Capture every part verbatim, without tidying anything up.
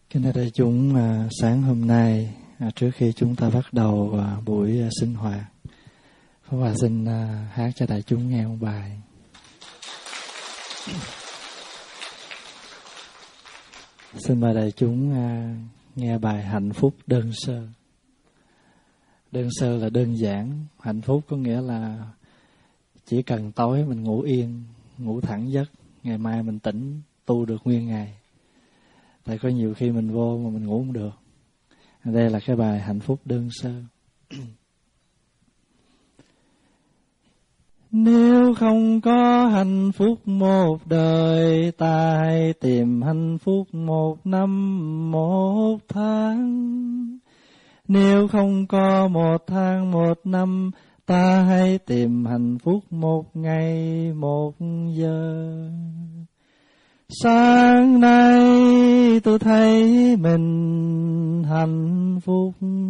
Kính thưa đại chúng, à, sáng hôm nay à, trước khi chúng ta bắt đầu à, buổi à, sinh hoạt, Pháp Hòa xin à, hát cho đại chúng nghe một bài. Xin mời đại chúng à, nghe bài Hạnh phúc đơn sơ. Đơn sơ là đơn giản, hạnh phúc có nghĩa là chỉ cần tối mình ngủ yên, ngủ thẳng giấc, ngày mai mình tỉnh tu được nguyên ngày. Tại có nhiều khi mình vô mà mình ngủ không được. Đây là cái bài Hạnh phúc đơn sơ. Nếu không có hạnh phúc một đời, ta hãy tìm hạnh phúc một năm một tháng. Nếu không có một tháng một năm, ta hãy tìm hạnh phúc một ngày một giờ. Sáng nay tôi thấy mình hạnh phúc,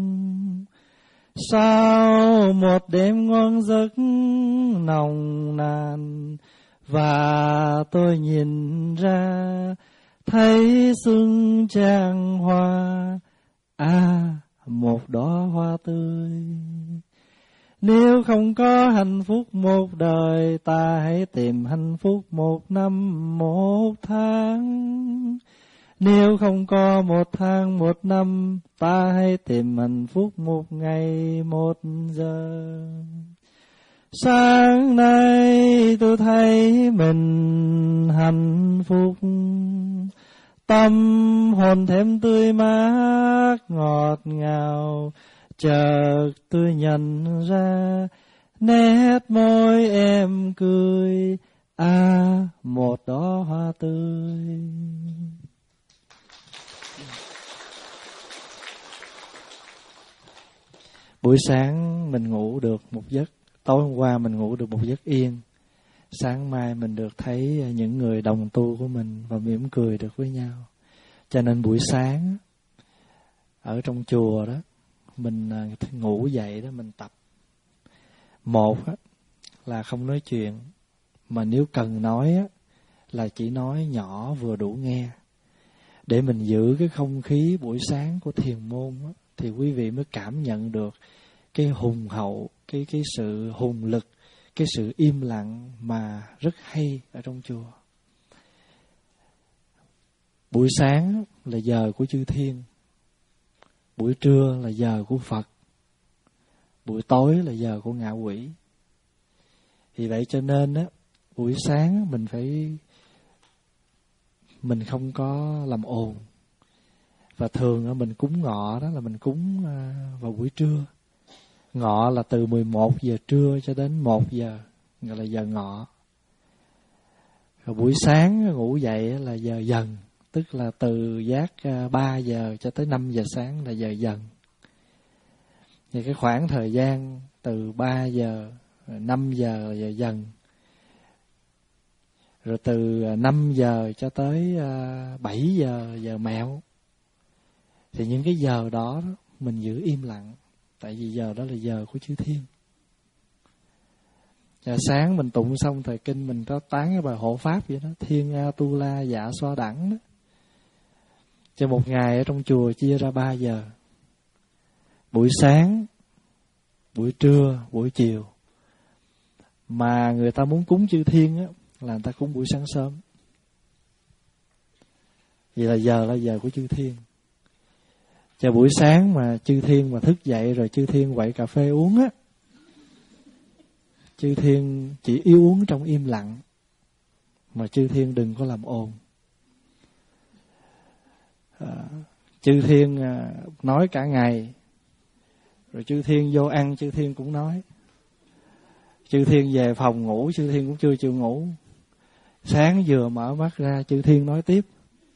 sau một đêm ngon giấc nồng nàn, và tôi nhìn ra thấy xuân trang hoa, à một đóa hoa tươi. Nếu không có hạnh phúc một đời, ta hãy tìm hạnh phúc một năm một tháng. Nếu không có một tháng một năm, ta hãy tìm hạnh phúc một ngày một giờ. Sáng nay tôi thấy mình hạnh phúc, tâm hồn thêm tươi mát ngọt ngào. Chợt tôi nhận ra nét môi em cười, à một đóa hoa tươi. Buổi sáng mình ngủ được một giấc, tối hôm qua mình ngủ được một giấc yên. Sáng mai mình được thấy những người đồng tu của mình và mỉm cười được với nhau. Cho nên buổi sáng ở trong chùa đó, mình ngủ dậy đó mình tập. Một á, là không nói chuyện, mà nếu cần nói á, là chỉ nói nhỏ vừa đủ nghe. Để mình giữ cái không khí buổi sáng của thiền môn á, thì quý vị mới cảm nhận được cái hùng hậu, cái, cái sự hùng lực, cái sự im lặng mà rất hay ở trong chùa. Buổi sáng là giờ của chư thiên, buổi trưa là giờ của Phật, buổi tối là giờ của ngạ quỷ. Vì vậy cho nên á, buổi sáng mình phải mình không có làm ồn. Và thường á, mình cúng ngọ đó là mình cúng vào buổi trưa. Ngọ là từ mười một giờ trưa cho đến một giờ, gọi là giờ ngọ. Rồi buổi sáng ngủ dậy là giờ dần, tức là từ giấc ba giờ cho tới năm giờ sáng là giờ dần. Thì cái khoảng thời gian từ ba giờ, năm giờ là giờ dần. Rồi từ năm giờ cho tới bảy giờ, giờ mẹo. Thì những cái giờ đó, đó mình giữ im lặng. Tại vì giờ đó là giờ của chư thiên. Và sáng mình tụng xong thời kinh, mình có tán cái bài hộ pháp vậy đó, Thiên A Tu La Dạ Xoa Đẳng đó. Cho một ngày ở trong chùa chia ra ba giờ. Buổi sáng, buổi trưa, buổi chiều. Mà người ta muốn cúng chư thiên á, là người ta cúng buổi sáng sớm. Vậy là giờ là giờ của chư thiên. Cho buổi sáng mà chư thiên mà thức dậy rồi chư thiên quậy cà phê uống á, chư thiên chỉ yêu uống trong im lặng, mà chư thiên đừng có làm ồn. À, chư thiên à, nói cả ngày, rồi chư thiên vô ăn chư thiên cũng nói, chư thiên về phòng ngủ chư thiên cũng chưa chịu ngủ, sáng vừa mở mắt ra chư thiên nói tiếp.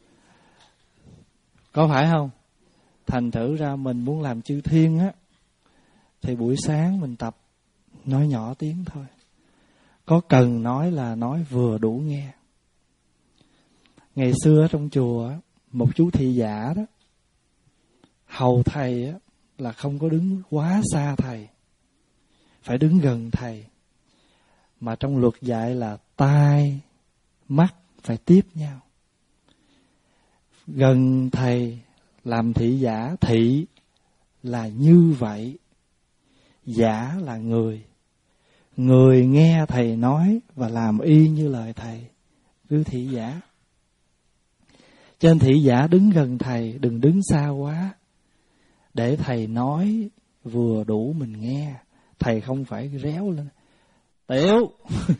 Có phải không? Thành thử ra mình muốn làm chư thiên á, thì buổi sáng mình tập nói nhỏ tiếng thôi. Có cần nói là nói vừa đủ nghe. Ngày xưa ở trong chùa, một chú thị giả đó, hầu thầy á, là không có đứng quá xa thầy, phải đứng gần thầy. Mà trong luật dạy là tai, mắt phải tiếp nhau. Gần thầy Làm thị giả, thị là như vậy, giả là người. Người nghe thầy nói và làm y như lời thầy, cứ thị giả. Trên thị giả đứng gần thầy, đừng đứng xa quá, để thầy nói vừa đủ mình nghe. Thầy không phải réo lên, Tiểu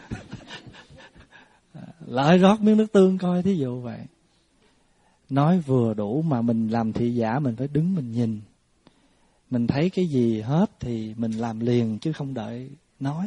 lại rót miếng nước tương coi, thí dụ vậy. Nói vừa đủ, mà mình làm thị giả mình phải đứng mình nhìn. Mình thấy cái gì hết thì mình làm liền chứ không đợi nói.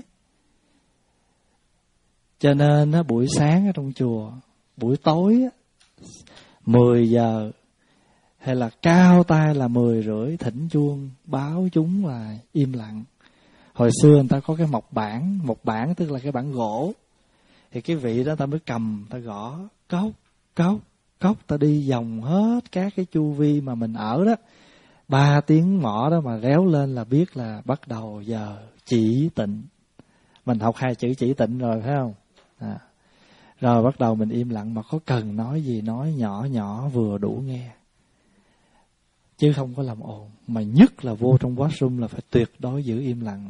Cho nên á, buổi sáng ở trong chùa, buổi tối á, mười giờ hay là cao tay là mười rưỡi thỉnh chuông báo chúng là im lặng. Hồi xưa người ta có cái mộc bản, mộc bản tức là cái bản gỗ, thì cái vị đó ta mới cầm, ta gõ cốc cốc cốc, ta đi vòng hết các cái chu vi mà mình ở đó. Ba tiếng mõ đó mà réo lên là biết là bắt đầu giờ chỉ tịnh. Mình học hai chữ chỉ tịnh rồi phải không? À. Rồi bắt đầu mình im lặng, mà có cần nói gì nói nhỏ nhỏ vừa đủ nghe, chứ không có làm ồn. Mà nhất là vô trong washroom là phải tuyệt đối giữ im lặng.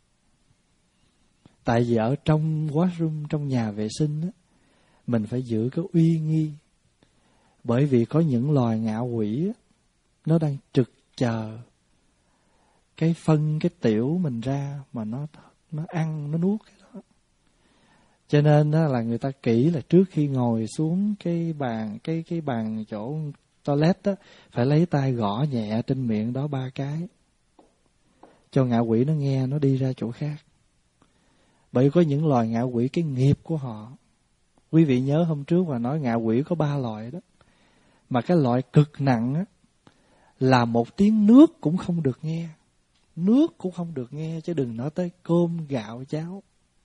Tại vì ở trong washroom, trong nhà vệ sinh á, mình phải giữ cái uy nghi. Bởi vì có những loài ngạ quỷ á, nó đang trực chờ cái phân, cái tiểu mình ra mà nó nó ăn, nó nuốt cái đó. Cho nên đó là người ta kỹ là trước khi ngồi xuống cái bàn, cái cái bàn chỗ toilet đó, phải lấy tay gõ nhẹ trên miệng đó ba cái, cho ngạ quỷ nó nghe, nó đi ra chỗ khác. Bởi có những loài ngạ quỷ cái nghiệp của họ. Quý vị nhớ hôm trước mà nói ngạ quỷ có ba loại đó. Mà cái loại cực nặng á, là một tiếng nước cũng không được nghe. Nước cũng không được nghe, chứ đừng nói tới cơm, gạo, cháo.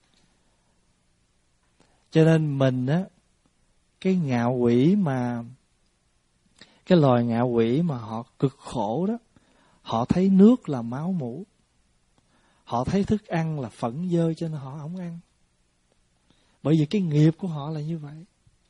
Cho nên mình á, cái ngạ quỷ mà, cái loài ngạ quỷ mà họ cực khổ đó, họ thấy nước là máu mủ, họ thấy thức ăn là phẫn dơ, cho nên họ không ăn. Bởi vì cái nghiệp của họ là như vậy.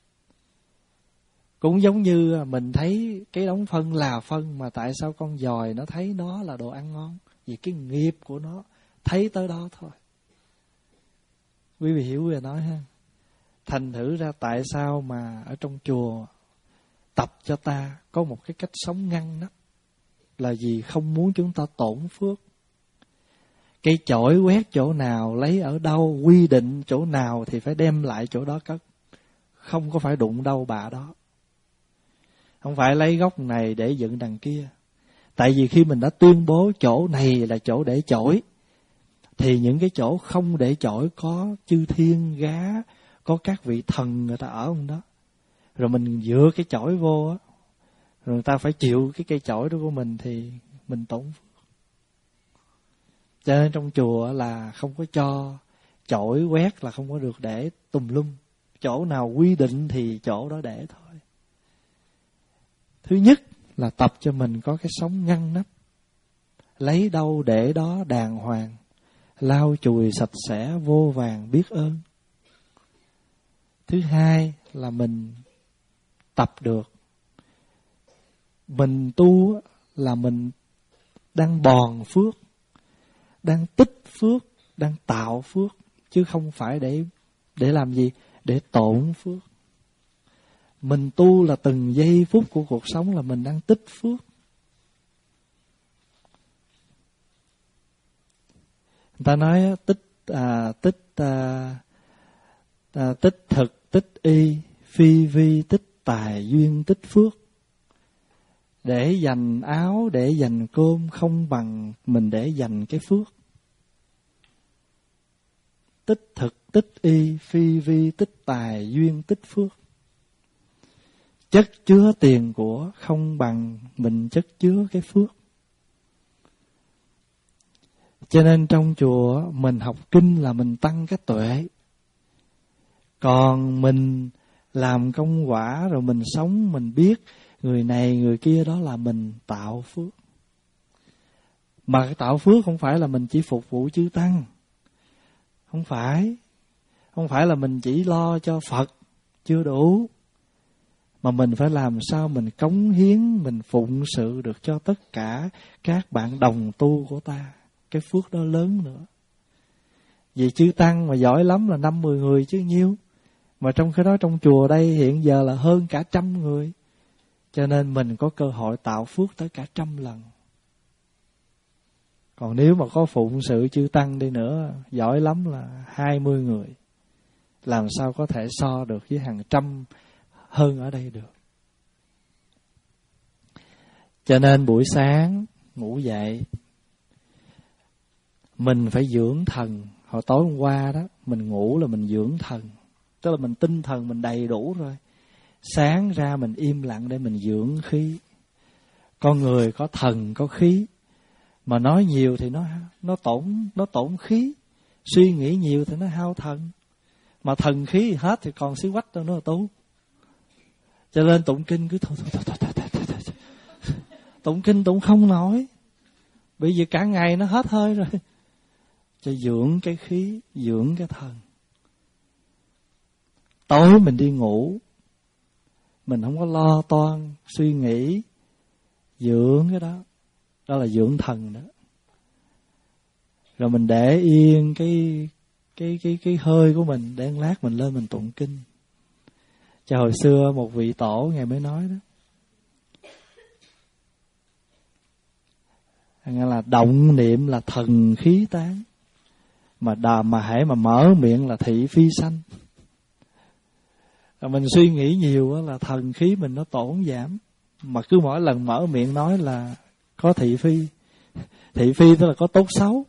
Cũng giống như mình thấy cái đống phân là phân, mà tại sao con dòi nó thấy nó là đồ ăn ngon? Vì cái nghiệp của nó thấy tới đó thôi. Quý vị hiểu về nói ha. Thành thử ra tại sao mà ở trong chùa tập cho ta có một cái cách sống ngăn nắp, là vì không muốn chúng ta tổn phước. Cây chổi quét chỗ nào, lấy ở đâu, quy định chỗ nào thì phải đem lại chỗ đó cất. Không có phải đụng đâu bạ đó. Không phải lấy gốc này để dựng đằng kia. Tại vì khi mình đã tuyên bố chỗ này là chỗ để chổi, thì những cái chỗ không để chổi có chư thiên gá, có các vị thần người ta ở trong đó. Rồi mình dựa cái chổi vô á, rồi người ta phải chịu cái cây chổi đó của mình, thì mình tổn phước. Cho nên trong chùa là không có cho chổi quét, là không có được để tùm lum. Chỗ nào quy định thì chỗ đó để thôi. Thứ nhất là tập cho mình có cái sống ngăn nắp, lấy đâu để đó đàng hoàng, lau chùi sạch sẽ vô vàng biết ơn. Thứ hai là mình tập được, mình tu là mình đang bòn phước, đang tích phước, đang tạo phước, chứ không phải để để làm gì? Để tổn phước. Mình tu là từng giây phút của cuộc sống là mình đang tích phước. Người ta nói tích à, tích à, à, tích thực, tích y, phi vi, tích tài, duyên, tích phước. Để dành áo, để dành cơm không bằng mình để dành cái phước. Tích thực, tích y, phi vi, tích tài, duyên, tích phước. Chất chứa tiền của không bằng mình chất chứa cái phước. Cho nên trong chùa mình học kinh là mình tăng cái tuệ. Còn mình làm công quả rồi mình sống, mình biết người này người kia, đó là mình tạo phước. Mà cái tạo phước không phải là mình chỉ phục vụ chư tăng. Không phải. Không phải là mình chỉ lo cho Phật chưa đủ, mà mình phải làm sao mình cống hiến, mình phụng sự được cho tất cả các bạn đồng tu của ta. Cái phước đó lớn nữa. Vì chư tăng mà giỏi lắm là năm mười người chứ nhiêu. Mà trong cái đó trong chùa đây hiện giờ là hơn cả trăm người. Cho nên mình có cơ hội tạo phước tới cả trăm lần. Còn nếu mà có phụng sự chư tăng đi nữa, giỏi lắm là hai mươi người. Làm sao có thể so được với hàng trăm hơn ở đây được. Cho nên buổi sáng ngủ dậy, mình phải dưỡng thần. Hồi tối hôm qua đó, mình ngủ là mình dưỡng thần. Tức là mình tinh thần mình đầy đủ rồi. Sáng ra mình im lặng để mình dưỡng khí. Con người có thần, có khí. Mà nói nhiều thì nó nó tổn nó tổn khí. Suy nghĩ nhiều thì nó hao thần. Mà thần khí thì hết thì còn xí quách đâu nó là tu. Cho nên tụng kinh cứ thôi thôi thôi thôi, thôi, thôi, thôi, thôi. Tụng kinh tụng không nổi. Bởi vì cả ngày nó hết hơi rồi. Cho dưỡng cái khí, dưỡng cái thần. Tối mình đi ngủ, mình không có lo toan suy nghĩ, dưỡng cái đó. Đó là dưỡng thần đó. Rồi mình để yên cái cái cái cái hơi của mình, để lát mình lên mình tụng kinh. Cho hồi xưa một vị tổ ngày mới nói đó, nghĩa là động niệm là thần khí tán, mà đà mà hễ mà mở miệng là thị phi sanh. Rồi mình suy nghĩ nhiều là thần khí mình nó tổn giảm, mà cứ mỗi lần mở miệng nói là có thị phi. Thị phi tức là có tốt xấu.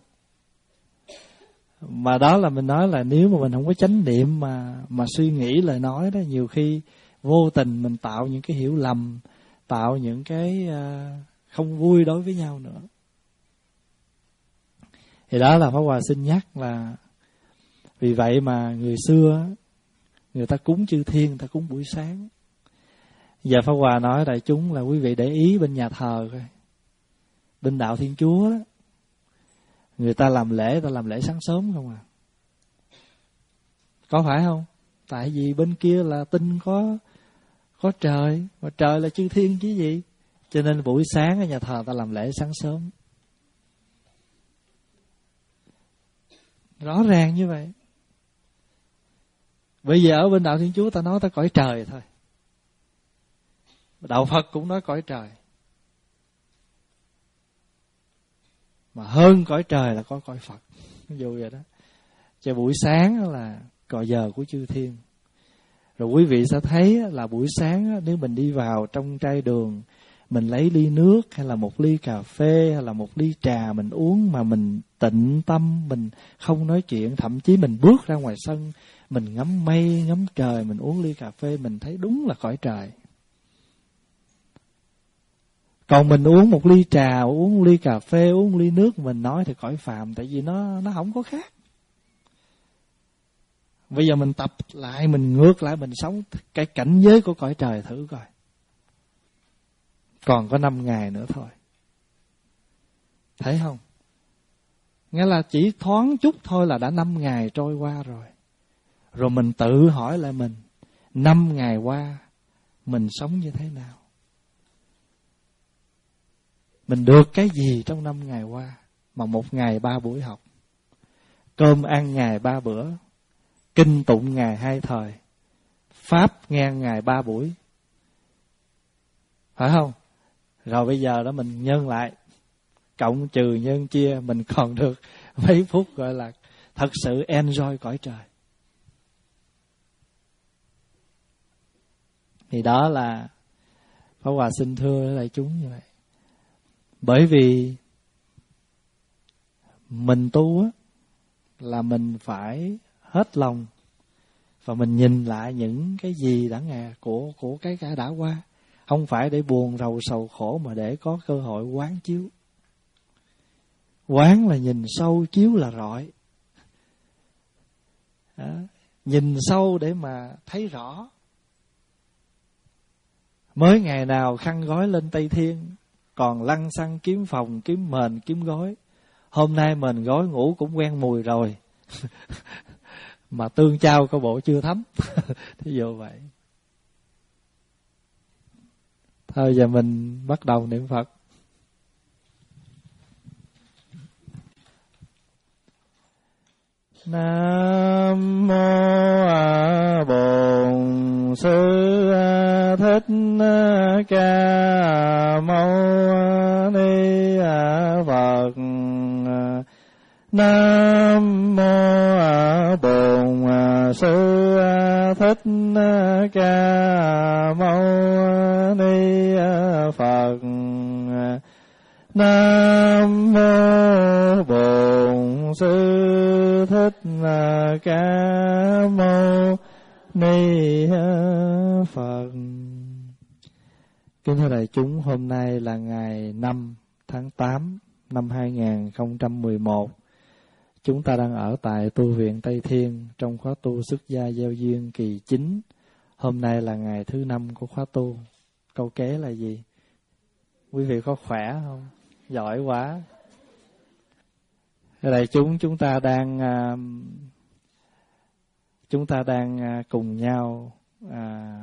Mà đó là mình nói là nếu mà mình không có chánh niệm mà mà suy nghĩ lời nói đó, nhiều khi vô tình mình tạo những cái hiểu lầm, tạo những cái uh, không vui đối với nhau nữa. Thì đó là Pháp Hòa xin nhắc là vì vậy mà người xưa người ta cúng chư thiên, người ta cúng buổi sáng. Giờ Pháp Hòa nói đại chúng là quý vị để ý bên nhà thờ coi, bên đạo Thiên Chúa đó, người ta làm lễ, người ta làm lễ sáng sớm không à? Có phải không? Tại vì bên kia là tin có có trời, mà trời là chư thiên chứ gì. Cho nên buổi sáng ở nhà thờ người ta làm lễ sáng sớm. Rõ ràng như vậy. Bây giờ ở bên đạo Thiên Chúa ta nói ta cõi trời thôi. Đạo Phật cũng nói cõi trời. Mà hơn cõi trời là có cõi Phật. Dù vậy đó. Cho buổi sáng là cõi giờ của chư thiên. Rồi quý vị sẽ thấy là buổi sáng nếu mình đi vào trong trai đường, mình lấy ly nước hay là một ly cà phê hay là một ly trà mình uống mà mình tịnh tâm, mình không nói chuyện, thậm chí mình bước ra ngoài sân, mình ngắm mây, ngắm trời, mình uống ly cà phê, mình thấy đúng là cõi trời. Còn mình uống một ly trà, uống một ly cà phê, uống một ly nước, mình nói thì cõi phàm, tại vì nó nó không có khác. Bây giờ mình tập lại, mình ngược lại, mình sống cái cảnh giới của cõi trời thử coi. Còn có năm ngày nữa thôi. Thấy không? Nghĩa là chỉ thoáng chút thôi là đã năm ngày trôi qua rồi. Rồi mình tự hỏi lại mình, năm ngày qua mình sống như thế nào? Mình được cái gì trong năm ngày qua mà một ngày ba buổi học, cơm ăn ngày ba bữa, kinh tụng ngày hai thời, pháp nghe ngày ba buổi, phải không? Rồi bây giờ đó mình nhân lại, cộng trừ nhân chia, mình còn được mấy phút gọi là thật sự enjoy cõi trời. Thì đó là Pháp Hòa xin thưa với đại chúng như vậy. Bởi vì mình tu á, là mình phải hết lòng và mình nhìn lại những cái gì đã ngà của của cái cái đã qua, không phải để buồn rầu sầu khổ mà để có cơ hội quán chiếu. Quán là nhìn sâu, chiếu là rọi. Đó. Nhìn sâu để mà thấy rõ. Mới ngày nào khăn gói lên Tây Thiên, còn lăng xăng kiếm phòng, kiếm mền, kiếm gối. Hôm nay mền gối ngủ cũng quen mùi rồi. Mà tương trao có bộ chưa thấm. Thí dụ vậy. Thôi giờ mình bắt đầu niệm Phật. Nam mô Bổn Sư Thích Ca Mâu Ni Phật. Nam mô Bổn Sư Thích Ca Mâu Ni Phật. Nam mô Bổn Sư Thích Ca Mâu Ni Phật. Kính thưa đại chúng, hôm nay là ngày năm tháng tám năm hai nghìn không trăm mười một. Chúng ta đang ở tại tu viện Tây Thiên trong khóa tu xuất gia gieo duyên kỳ chín. Hôm nay là ngày thứ năm của khóa tu. Câu kế là gì? Quý vị có khỏe không? Giỏi quá. Đại chúng, chúng ta đang chúng ta đang cùng nhau à,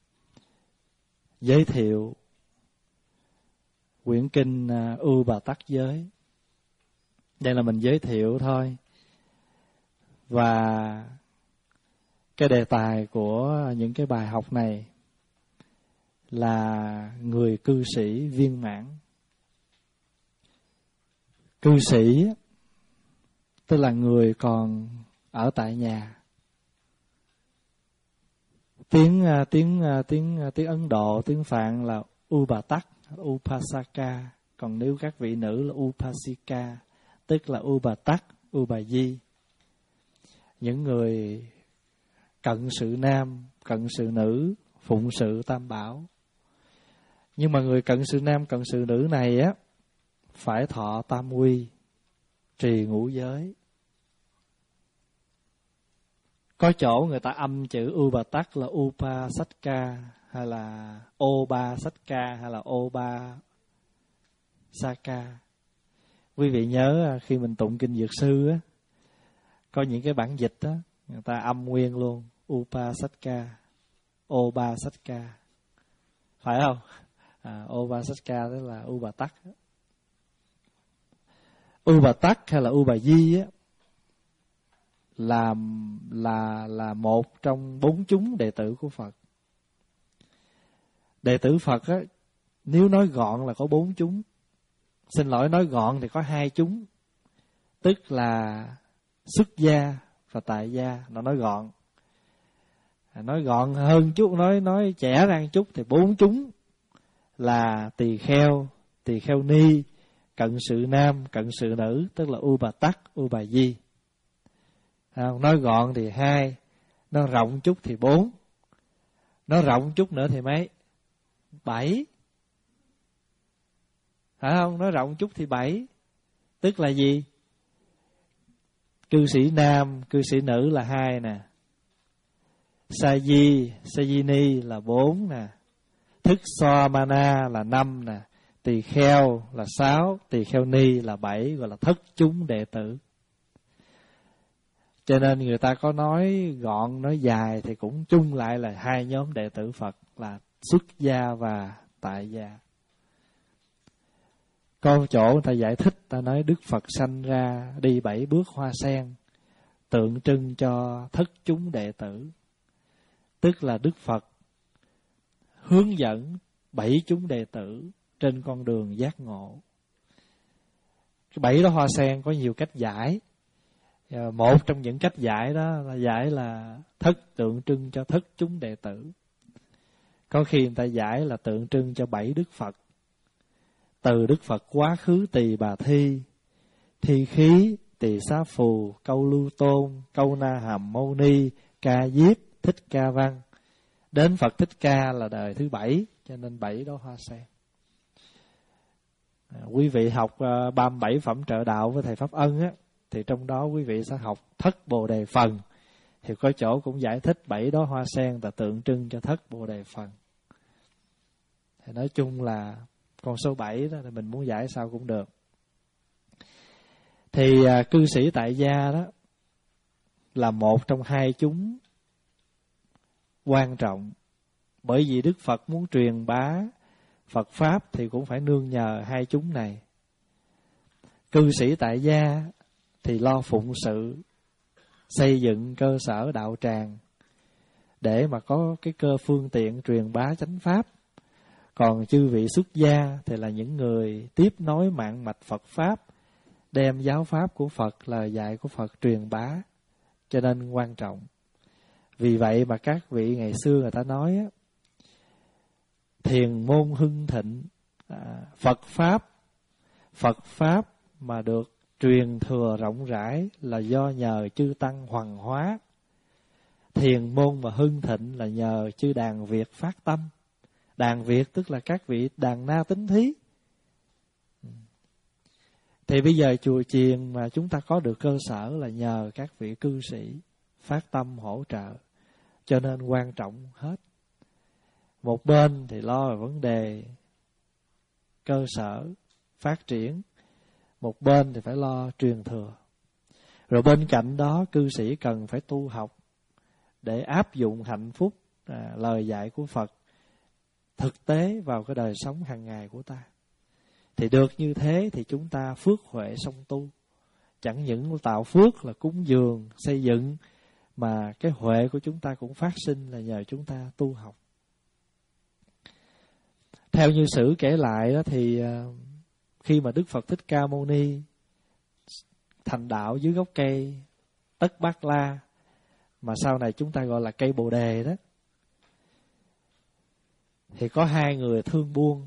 giới thiệu quyển kinh U Bà Tắc Giới. Đây là mình giới thiệu thôi. Và cái đề tài của những cái bài học này là người cư sĩ viên mãn. Cư sĩ tức là người còn ở tại nhà. Tiếng tiếng tiếng tiếng Ấn Độ, tiếng Phạn là Upatak, Upasaka. Còn nếu các vị nữ là Upasika, tức là Upatak, Upayi. Những người cận sự nam, cận sự nữ, phụng sự tam bảo. Nhưng mà người cận sự nam, cận sự nữ này á phải thọ tam quy, trì ngũ giới. Có chỗ người ta âm chữ Upatak là Upasatka, hay là Obasatka, hay là Obasaka. Quý vị nhớ khi mình tụng kinh Dược Sư á, có những cái bản dịch á, người ta âm nguyên luôn, Upasatka, Obasatka. Phải không? À, Obasatka tức là Upatak. Upatak hay là Upayi á là là là một trong bốn chúng đệ tử của Phật. Đệ tử Phật á, nếu nói gọn là có bốn chúng. Xin lỗi, nói gọn thì có hai chúng, tức là xuất gia và tại gia. Nó nói gọn. Nói gọn hơn chút, nói nói trẻ ra chút thì bốn chúng là tỳ kheo, tỳ kheo ni, cận sự nam, cận sự nữ, tức là Upatak, Upayi. Nói gọn thì hai, nó rộng chút thì bốn, nó rộng chút nữa thì mấy? Bảy. Phải không? Nói rộng chút thì bảy. Tức là gì? Cư sĩ nam, cư sĩ nữ là hai nè. Saji, Sajini là bốn nè. Thức Somana là năm nè. Tỳ kheo là sáu, tỳ kheo ni là bảy, gọi là thất chúng đệ tử. Cho nên người ta có nói gọn, nói dài thì cũng chung lại là hai nhóm đệ tử Phật là xuất gia và tại gia. Có chỗ người ta giải thích, ta nói Đức Phật sanh ra đi bảy bước hoa sen, tượng trưng cho thất chúng đệ tử. Tức là Đức Phật hướng dẫn bảy chúng đệ tử trên con đường giác ngộ. Cái bảy đó hoa sen có nhiều cách giải. Một trong những cách giải đó là giải là thất, tượng trưng cho thất chúng đệ tử. Có khi người ta giải là tượng trưng cho bảy Đức Phật. Từ Đức Phật quá khứ Tỳ Bà Thi, Thi Khí, Tỳ Xá Phù, Câu Lưu Tôn, Câu Na Hàm Mâu Ni, Ca Diếp, Thích Ca Văn, đến Phật Thích Ca là đời thứ bảy, cho nên bảy đó hoa sen. À, quý vị học uh, ba mươi bảy phẩm trợ đạo với thầy Pháp Ân á, thì trong đó quý vị sẽ học thất Bồ Đề Phần. Thì có chỗ cũng giải thích bảy đó hoa sen là tượng trưng cho thất Bồ Đề Phần. Thì nói chung là con số bảy đó thì mình muốn giải sao cũng được. Thì à, cư sĩ tại gia đó là một trong hai chúng quan trọng. Bởi vì Đức Phật muốn truyền bá Phật Pháp thì cũng phải nương nhờ hai chúng này. Cư sĩ tại gia thì lo phụng sự, xây dựng cơ sở đạo tràng để mà có cái cơ phương tiện truyền bá chánh Pháp. Còn chư vị xuất gia thì là những người tiếp nối mạng mạch Phật Pháp, đem giáo Pháp của Phật, lời dạy của Phật truyền bá, cho nên quan trọng. Vì vậy mà các vị ngày xưa người ta nói á, thiền môn hưng thịnh, à, Phật Pháp, Phật Pháp mà được truyền thừa rộng rãi là do nhờ chư Tăng hoằng hóa. Thiền môn mà hưng thịnh là nhờ chư đàn Việt phát tâm. Đàn Việt tức là các vị đàn na tín thí. Thì bây giờ chùa chiền mà chúng ta có được cơ sở là nhờ các vị cư sĩ phát tâm hỗ trợ, cho nên quan trọng hết. Một bên thì lo về vấn đề cơ sở phát triển, một bên thì phải lo truyền thừa. Rồi bên cạnh đó cư sĩ cần phải tu học để áp dụng hạnh phúc, à, lời dạy của Phật thực tế vào cái đời sống hàng ngày của ta. Thì được như thế thì chúng ta phước huệ song tu. Chẳng những tạo phước là cúng dường, xây dựng, mà cái huệ của chúng ta cũng phát sinh là nhờ chúng ta tu học. Theo như sử kể lại đó thì khi mà Đức Phật Thích Ca Mâu Ni thành đạo dưới gốc cây Tất Bát La, mà sau này chúng ta gọi là cây Bồ Đề đó, thì có hai người thương buôn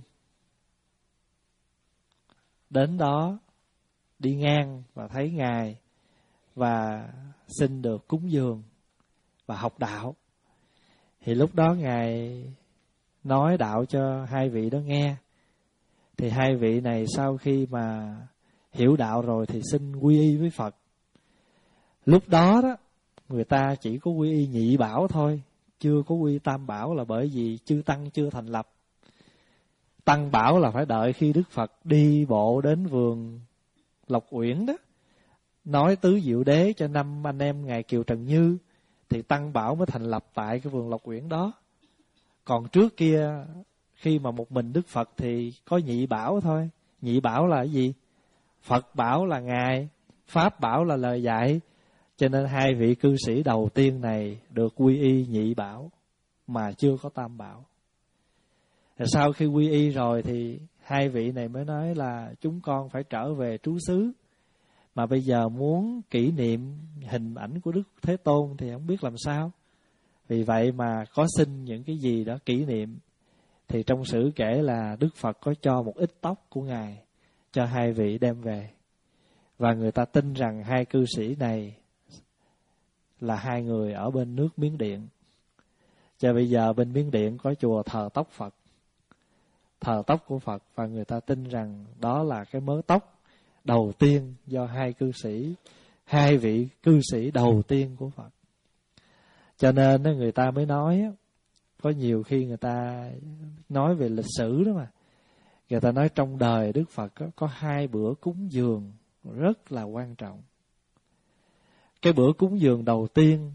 đến đó đi ngang và thấy Ngài và xin được cúng dường và học đạo. Thì lúc đó Ngài nói đạo cho hai vị đó nghe. Thì hai vị này sau khi mà hiểu đạo rồi thì xin quy y với Phật. Lúc đó đó người ta chỉ có quy y nhị bảo thôi, chưa có quy tam bảo, là bởi vì chư Tăng chưa thành lập. Tăng bảo là phải đợi khi Đức Phật đi bộ đến vườn Lộc Uyển đó, nói tứ diệu đế cho năm anh em Ngài Kiều Trần Như, thì Tăng bảo mới thành lập tại cái vườn Lộc Uyển đó. Còn trước kia khi mà một mình Đức Phật thì có nhị bảo thôi. Nhị bảo là cái gì? Phật bảo là Ngài, Pháp bảo là lời dạy. Cho nên hai vị cư sĩ đầu tiên này được quy y nhị bảo mà chưa có tam bảo. Rồi sau khi quy y rồi thì hai vị này mới nói là chúng con phải trở về trú xứ, mà bây giờ muốn kỷ niệm hình ảnh của Đức Thế Tôn thì không biết làm sao. Vì vậy mà có xin những cái gì đó kỷ niệm. Thì trong sử kể là Đức Phật có cho một ít tóc của Ngài cho hai vị đem về. Và người ta tin rằng hai cư sĩ này là hai người ở bên nước Miến Điện. Cho bây giờ bên Miến Điện có chùa thờ tóc Phật, thờ tóc của Phật, và người ta tin rằng đó là cái mớ tóc đầu tiên do hai cư sĩ, hai vị cư sĩ đầu tiên của Phật. Cho nên người ta mới nói, có nhiều khi người ta nói về lịch sử đó mà, người ta nói trong đời Đức Phật có, có hai bữa cúng dường rất là quan trọng. Cái bữa cúng dường đầu tiên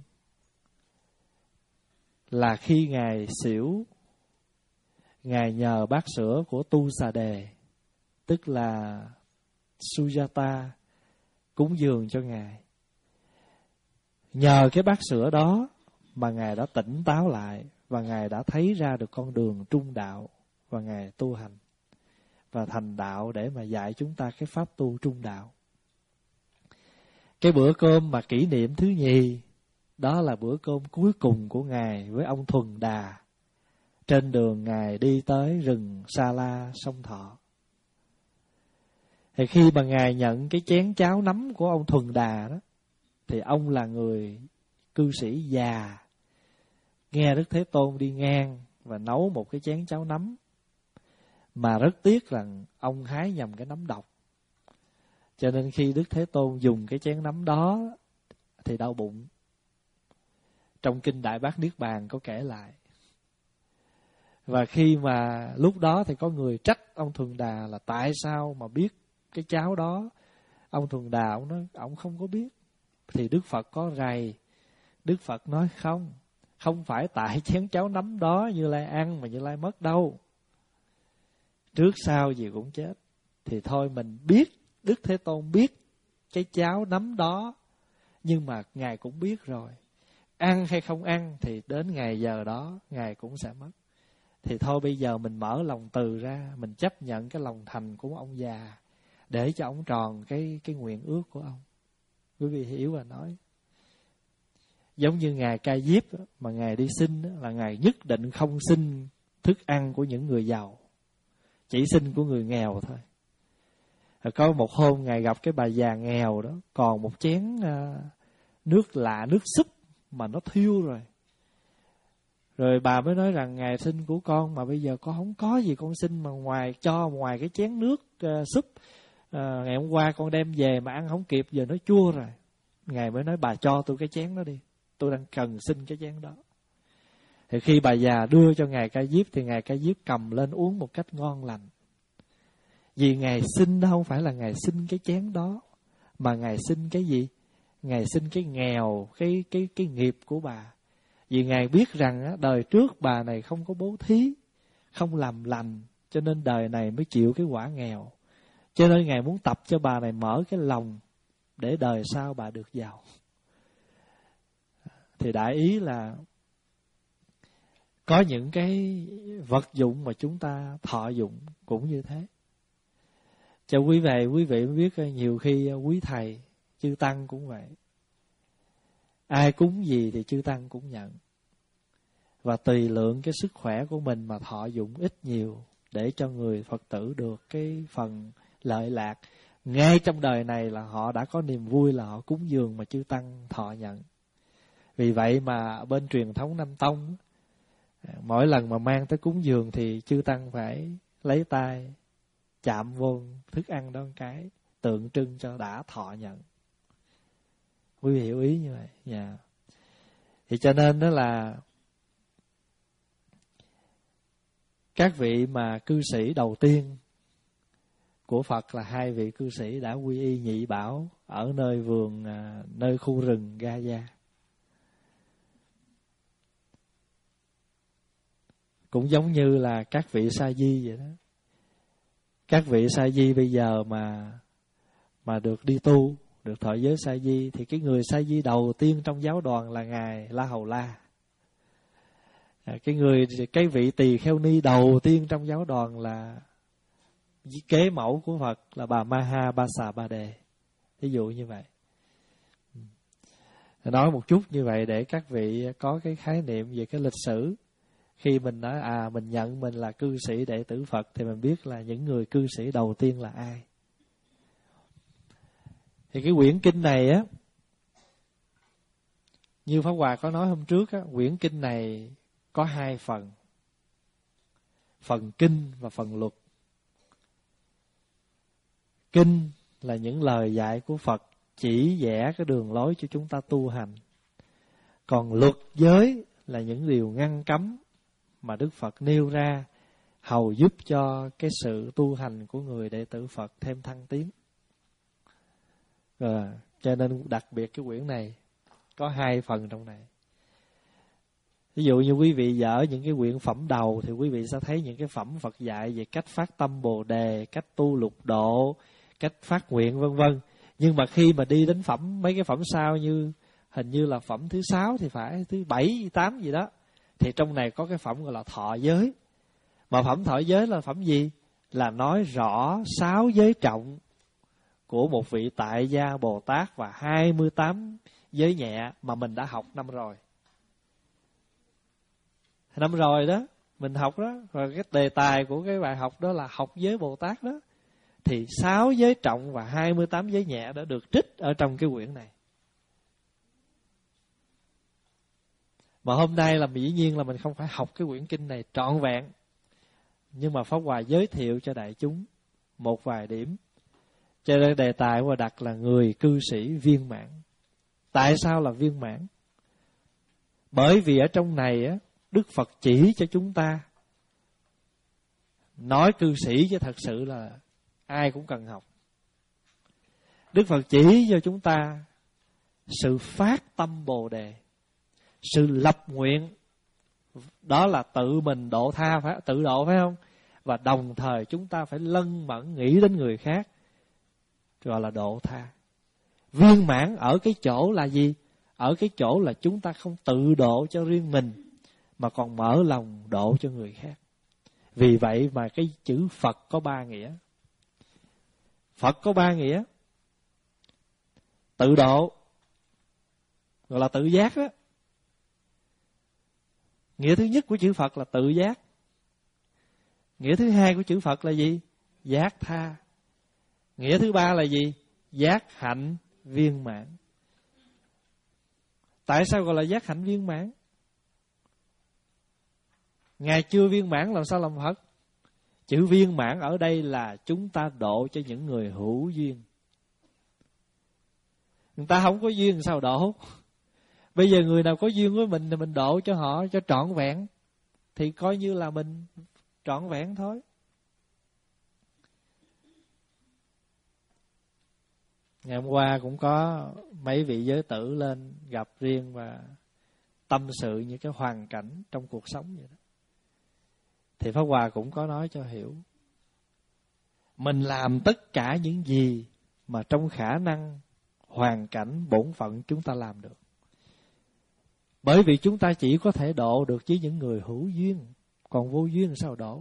là khi Ngài xỉu, Ngài nhờ bát sữa của Tu Xà Đề, tức là Sujata, cúng dường cho Ngài. Nhờ cái bát sữa đó mà Ngài đã tỉnh táo lại, và Ngài đã thấy ra được con đường trung đạo, và Ngài tu hành và thành đạo để mà dạy chúng ta cái pháp tu trung đạo. Cái bữa cơm mà kỷ niệm thứ nhì, đó là bữa cơm cuối cùng của Ngài với ông Thuần Đà, trên đường Ngài đi tới rừng Sa La Sông Thọ. Thì khi mà Ngài nhận cái chén cháo nắm của ông Thuần Đà đó, thì ông là người cư sĩ già, nghe Đức Thế Tôn đi ngang và nấu một cái chén cháo nắm, mà rất tiếc rằng ông hái nhầm cái nắm độc. Cho nên khi Đức Thế Tôn dùng cái chén nắm đó thì đau bụng. Trong kinh Đại Bát Niết Bàn có kể lại. Và khi mà lúc đó thì có người trách ông Thuần Đà là tại sao mà biết cái cháo đó. Ông Thuần Đà ông nói ông không có biết. Thì Đức Phật có rầy. Đức Phật nói không, không phải tại chén cháo nắm đó Như Lai ăn mà Như Lai mất đâu. trước sau gì cũng chết. Thì thôi mình biết, Đức Thế Tôn biết cái cháo nấm đó, nhưng mà Ngài cũng biết rồi, ăn hay không ăn thì đến ngày giờ đó Ngài cũng sẽ mất. Thì thôi bây giờ mình mở lòng từ ra, mình chấp nhận cái lòng thành của ông già, để cho ông tròn cái, cái nguyện ước của ông. Quý vị hiểu và nói. Giống như Ngài Ca Diếp mà Ngài đi xin là Ngài nhất định không xin thức ăn của những người giàu, chỉ xin của người nghèo thôi. Rồi có một hôm Ngài gặp cái bà già nghèo đó, còn một chén uh, nước lạ, nước súp mà nó thiêu rồi. Rồi bà mới nói rằng Ngài xin của con mà bây giờ con không có gì con xin mà ngoài cho ngoài cái chén nước uh, súp uh, ngày hôm qua con đem về mà ăn không kịp, giờ nó chua rồi. Ngài mới nói bà cho tôi cái chén đó đi, tôi đang cần xin cái chén đó. Thì khi bà già đưa cho Ngài Ca Diếp thì Ngài Ca Diếp cầm lên uống một cách ngon lành. Vì Ngài xin đó không phải là Ngài xin cái chén đó, mà Ngài xin cái gì? Ngài xin cái nghèo, cái cái cái nghiệp của bà. Vì Ngài biết rằng á, đời trước bà này không có bố thí, không làm lành, cho nên đời này mới chịu cái quả nghèo. Cho nên Ngài muốn tập cho bà này mở cái lòng để đời sau bà được giàu. Thì đại ý là có những cái vật dụng mà chúng ta thọ dụng cũng như thế. Cho quý vị, quý vị mới biết nhiều khi quý thầy, chư tăng cũng vậy. Ai cúng gì thì chư tăng cũng nhận. Và tùy lượng cái sức khỏe của mình mà thọ dụng ít nhiều, để cho người Phật tử được cái phần lợi lạc. Ngay trong đời này là họ đã có niềm vui là họ cúng dường mà chư tăng thọ nhận. Vì vậy mà bên truyền thống Nam Tông, mỗi lần mà mang tới cúng dường thì chư tăng phải lấy tay chạm vô thức ăn đó một cái, tượng trưng cho đã thọ nhận. Quý vị hiểu ý như vậy. Yeah. Thì cho nên đó là các vị mà cư sĩ đầu tiên của Phật là hai vị cư sĩ đã quy y nhị bảo ở nơi vườn, nơi khu rừng Gaza. Cũng giống như là các vị sa di vậy đó. Các vị sa di bây giờ mà mà được đi tu, được thọ giới sa di, thì cái người sa di đầu tiên trong giáo đoàn là ngài La Hầu La. À, cái người cái vị tỳ kheo ni đầu tiên trong giáo đoàn là kế mẫu của Phật là bà Maha Ba Xà Ba Đề. Ví dụ như vậy. Nói một chút như vậy để các vị có cái khái niệm về cái lịch sử. Khi mình nói à mình nhận mình là cư sĩ đệ tử Phật thì mình biết là những người cư sĩ đầu tiên là ai. Thì cái quyển kinh này á, như Pháp Hòa có nói hôm trước á, quyển kinh này có hai phần. Phần kinh và phần luật. Kinh là những lời dạy của Phật chỉ vẽ cái đường lối cho chúng ta tu hành. Còn luật giới là những điều ngăn cấm mà Đức Phật nêu ra hầu giúp cho cái sự tu hành của người đệ tử Phật thêm thăng tiến. Rồi, cho nên đặc biệt cái quyển này có hai phần trong này. Ví dụ như quý vị dở những cái quyển phẩm đầu thì quý vị sẽ thấy những cái phẩm Phật dạy về cách phát tâm Bồ Đề, cách tu lục độ, cách phát nguyện vân vân. Nhưng mà khi mà đi đến phẩm mấy cái phẩm sau như hình như là phẩm thứ sáu thì phải, thứ bảy, tám gì đó, thì trong này có cái phẩm gọi là thọ giới. Mà phẩm thọ giới là phẩm gì? Là nói rõ sáu giới trọng của một vị tại gia Bồ Tát và hai mươi tám giới nhẹ mà mình đã học năm rồi. Năm rồi đó, mình học đó, rồi cái đề tài của cái bài học đó là học giới Bồ Tát đó. Thì sáu giới trọng và hai mươi tám giới nhẹ đã được trích ở trong cái quyển này. Mà hôm nay là dĩ nhiên là mình không phải học cái quyển kinh này trọn vẹn, nhưng mà Pháp Hòa giới thiệu cho đại chúng một vài điểm. Cho nên đề tài Hòa đặt là người cư sĩ viên mãn. Tại sao là viên mãn? Bởi vì ở trong này á, Đức Phật chỉ cho chúng ta, nói cư sĩ chứ thật sự là ai cũng cần học. Đức Phật chỉ cho chúng ta sự phát tâm Bồ Đề, sự lập nguyện, đó là tự mình độ tha, phải tự độ phải không? và đồng thời chúng ta phải lân mẫn nghĩ đến người khác, gọi là độ tha. Viên mãn ở cái chỗ là gì? Ở cái chỗ là chúng ta không tự độ cho riêng mình, mà còn mở lòng độ cho người khác. Vì vậy mà cái chữ Phật có ba nghĩa. Phật có ba nghĩa. Tự độ, gọi là tự giác đó. Nghĩa thứ nhất của chữ Phật là tự giác. Nghĩa thứ hai của chữ Phật là gì? Giác tha. Nghĩa thứ ba là gì? Giác hạnh viên mãn. Tại sao gọi là giác hạnh viên mãn? Ngài chưa viên mãn làm sao làm Phật? Chữ viên mãn ở đây là chúng ta độ cho những người hữu duyên. Người ta không có duyên sao độ? Bây giờ người nào có duyên với mình thì mình độ cho họ cho trọn vẹn, thì coi như là mình trọn vẹn thôi. Ngày hôm qua cũng có mấy vị giới tử lên gặp riêng và tâm sự những cái hoàn cảnh trong cuộc sống vậy đó. Thì Pháp Hòa cũng có nói cho hiểu. Mình làm tất cả những gì mà trong khả năng, hoàn cảnh, bổn phận chúng ta làm được. Bởi vì chúng ta chỉ có thể độ được với những người hữu duyên, còn vô duyên sao độ?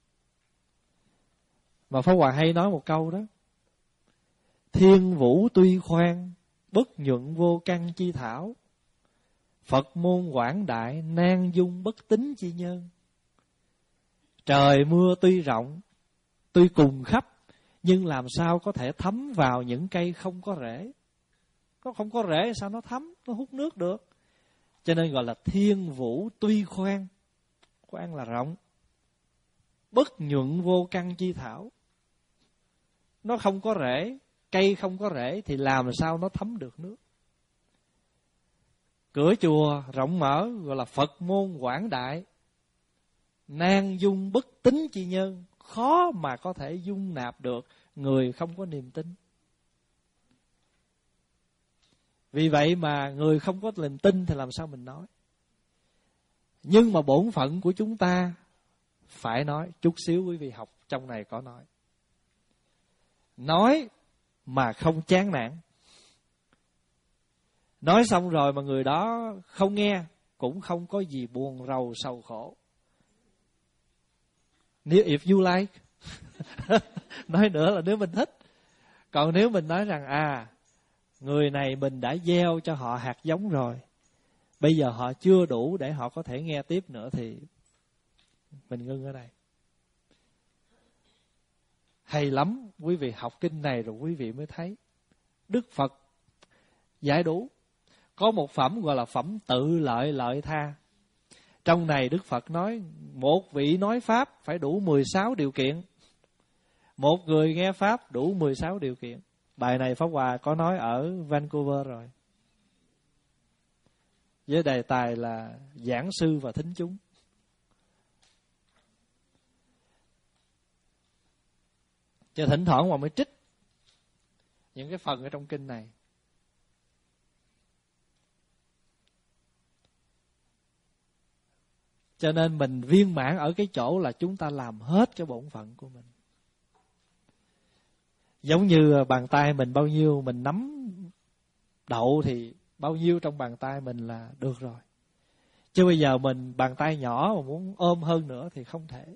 Mà Pháp Hòa hay nói một câu đó: thiên vũ tuy khoan, bất nhuận vô căn chi thảo. Phật môn quảng đại, nan dung bất tính chi nhân. Trời mưa tuy rộng, tuy cùng khắp, nhưng làm sao có thể thấm vào những cây không có rễ? Có không có rễ sao nó thấm, nó hút nước được? Cho nên gọi là thiên vũ tuy khoan. Khoan là rộng. Bất nhuận vô căn chi thảo. Nó không có rễ, cây không có rễ thì làm sao nó thấm được nước? Cửa chùa rộng mở gọi là Phật môn quảng đại, nan dung bất tín chi nhân. Khó mà có thể dung nạp được người không có niềm tin. Vì vậy mà người không có niềm tin thì làm sao mình nói? Nhưng mà bổn phận của chúng ta phải nói. Chút xíu quý vị học trong này có nói. Nói mà không chán nản. Nói xong rồi mà người đó không nghe, cũng không có gì buồn rầu sầu khổ. Nếu if you like. Nói nữa là nếu mình thích. Còn nếu mình nói rằng à, người này mình đã gieo cho họ hạt giống rồi, bây giờ họ chưa đủ để họ có thể nghe tiếp nữa, thì mình ngưng ở đây. Hay lắm, quý vị học kinh này rồi quý vị mới thấy Đức Phật giải đủ. Có một phẩm gọi là phẩm tự lợi lợi tha. Trong này Đức Phật nói một vị nói Pháp phải đủ mười sáu điều kiện. Một người nghe Pháp đủ mười sáu điều kiện. Bài này Pháp Hòa có nói ở Vancouver rồi, với đề tài là giảng sư và thính chúng. Cho thỉnh thoảng Hòa mới trích những cái phần ở trong kinh này. Cho nên mình viên mãn ở cái chỗ là chúng ta làm hết cái bổn phận của mình. Giống như bàn tay mình bao nhiêu mình nắm đậu thì bao nhiêu trong bàn tay mình là được rồi. Chứ bây giờ mình bàn tay nhỏ mà muốn ôm hơn nữa thì không thể.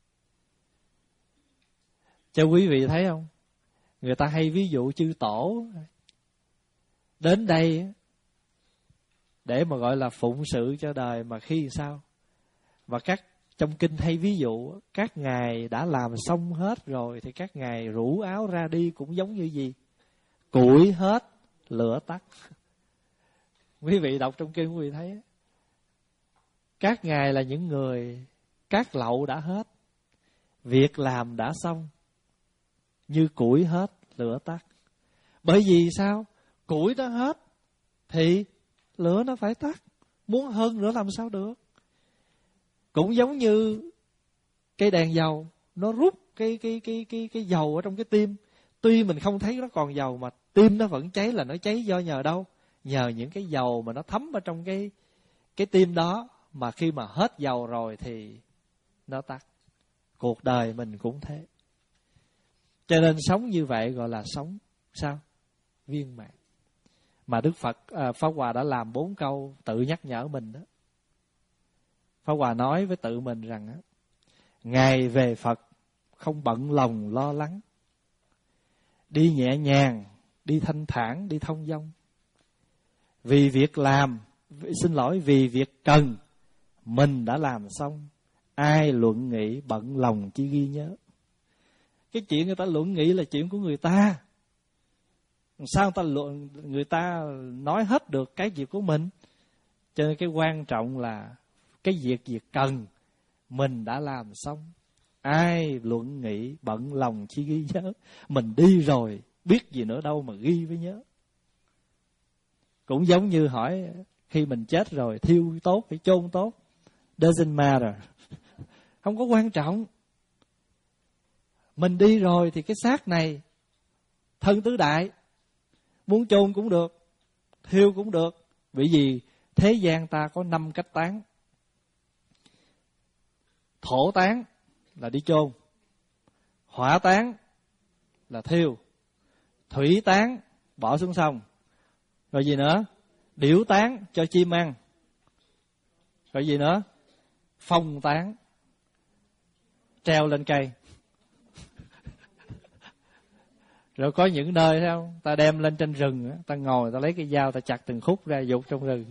Cho quý vị thấy không? Người ta hay ví dụ chư tổ đến đây để mà gọi là phụng sự cho đời, mà khi sao? Và các trong kinh hay ví dụ các ngài đã làm xong hết rồi thì các ngài rủ áo ra đi cũng giống như gì? Củi hết, lửa tắt. Quý vị đọc trong kinh quý vị thấy các ngài là những người cát lậu đã hết, việc làm đã xong, như củi hết, lửa tắt. Bởi vì sao? Củi nó hết thì lửa nó phải tắt. Muốn hơn nữa làm sao được? Cũng giống như cái đèn dầu, nó rút cái cái cái cái cái dầu ở trong cái tim. Tuy mình không thấy nó còn dầu mà tim nó vẫn cháy, là nó cháy do nhờ đâu? Nhờ những cái dầu mà nó thấm ở trong cái cái tim đó, mà khi mà hết dầu rồi thì nó tắt. cuộc đời mình cũng thế. Cho nên sống như vậy gọi là sống sao? Viên mãn. Mà Đức Phật à, Pháp Hòa đã làm bốn câu tự nhắc nhở mình đó. Pháp Hòa nói với tự mình rằng á, ngày về Phật không bận lòng lo lắng, đi nhẹ nhàng, đi thanh thản, đi thông dong. Vì việc làm, xin lỗi, vì việc cần mình đã làm xong, ai luận nghị bận lòng chỉ ghi nhớ. Cái chuyện người ta luận nghị là chuyện của người ta. Sao người ta luận, người ta nói hết được cái việc của mình. Cho nên cái quan trọng là cái việc việc cần mình đã làm xong, ai luận nghị bận lòng chỉ ghi nhớ. Mình đi rồi biết gì nữa đâu mà ghi với nhớ. Cũng giống như hỏi khi mình chết rồi thiêu tốt hay chôn tốt, doesn't matter, không có quan trọng. Mình đi rồi thì cái xác này thân tứ đại, muốn chôn cũng được, thiêu cũng được. Bởi vì thế gian ta có năm cách tán. Thổ tán là đi chôn, hỏa tán là thiêu, thủy tán bỏ xuống sông, rồi gì nữa? Điểu tán cho chim ăn, rồi gì nữa? Phong tán treo lên cây. Rồi có những nơi thấy không, ta đem lên trên rừng, ta ngồi ta lấy cái dao ta chặt từng khúc ra dục trong rừng,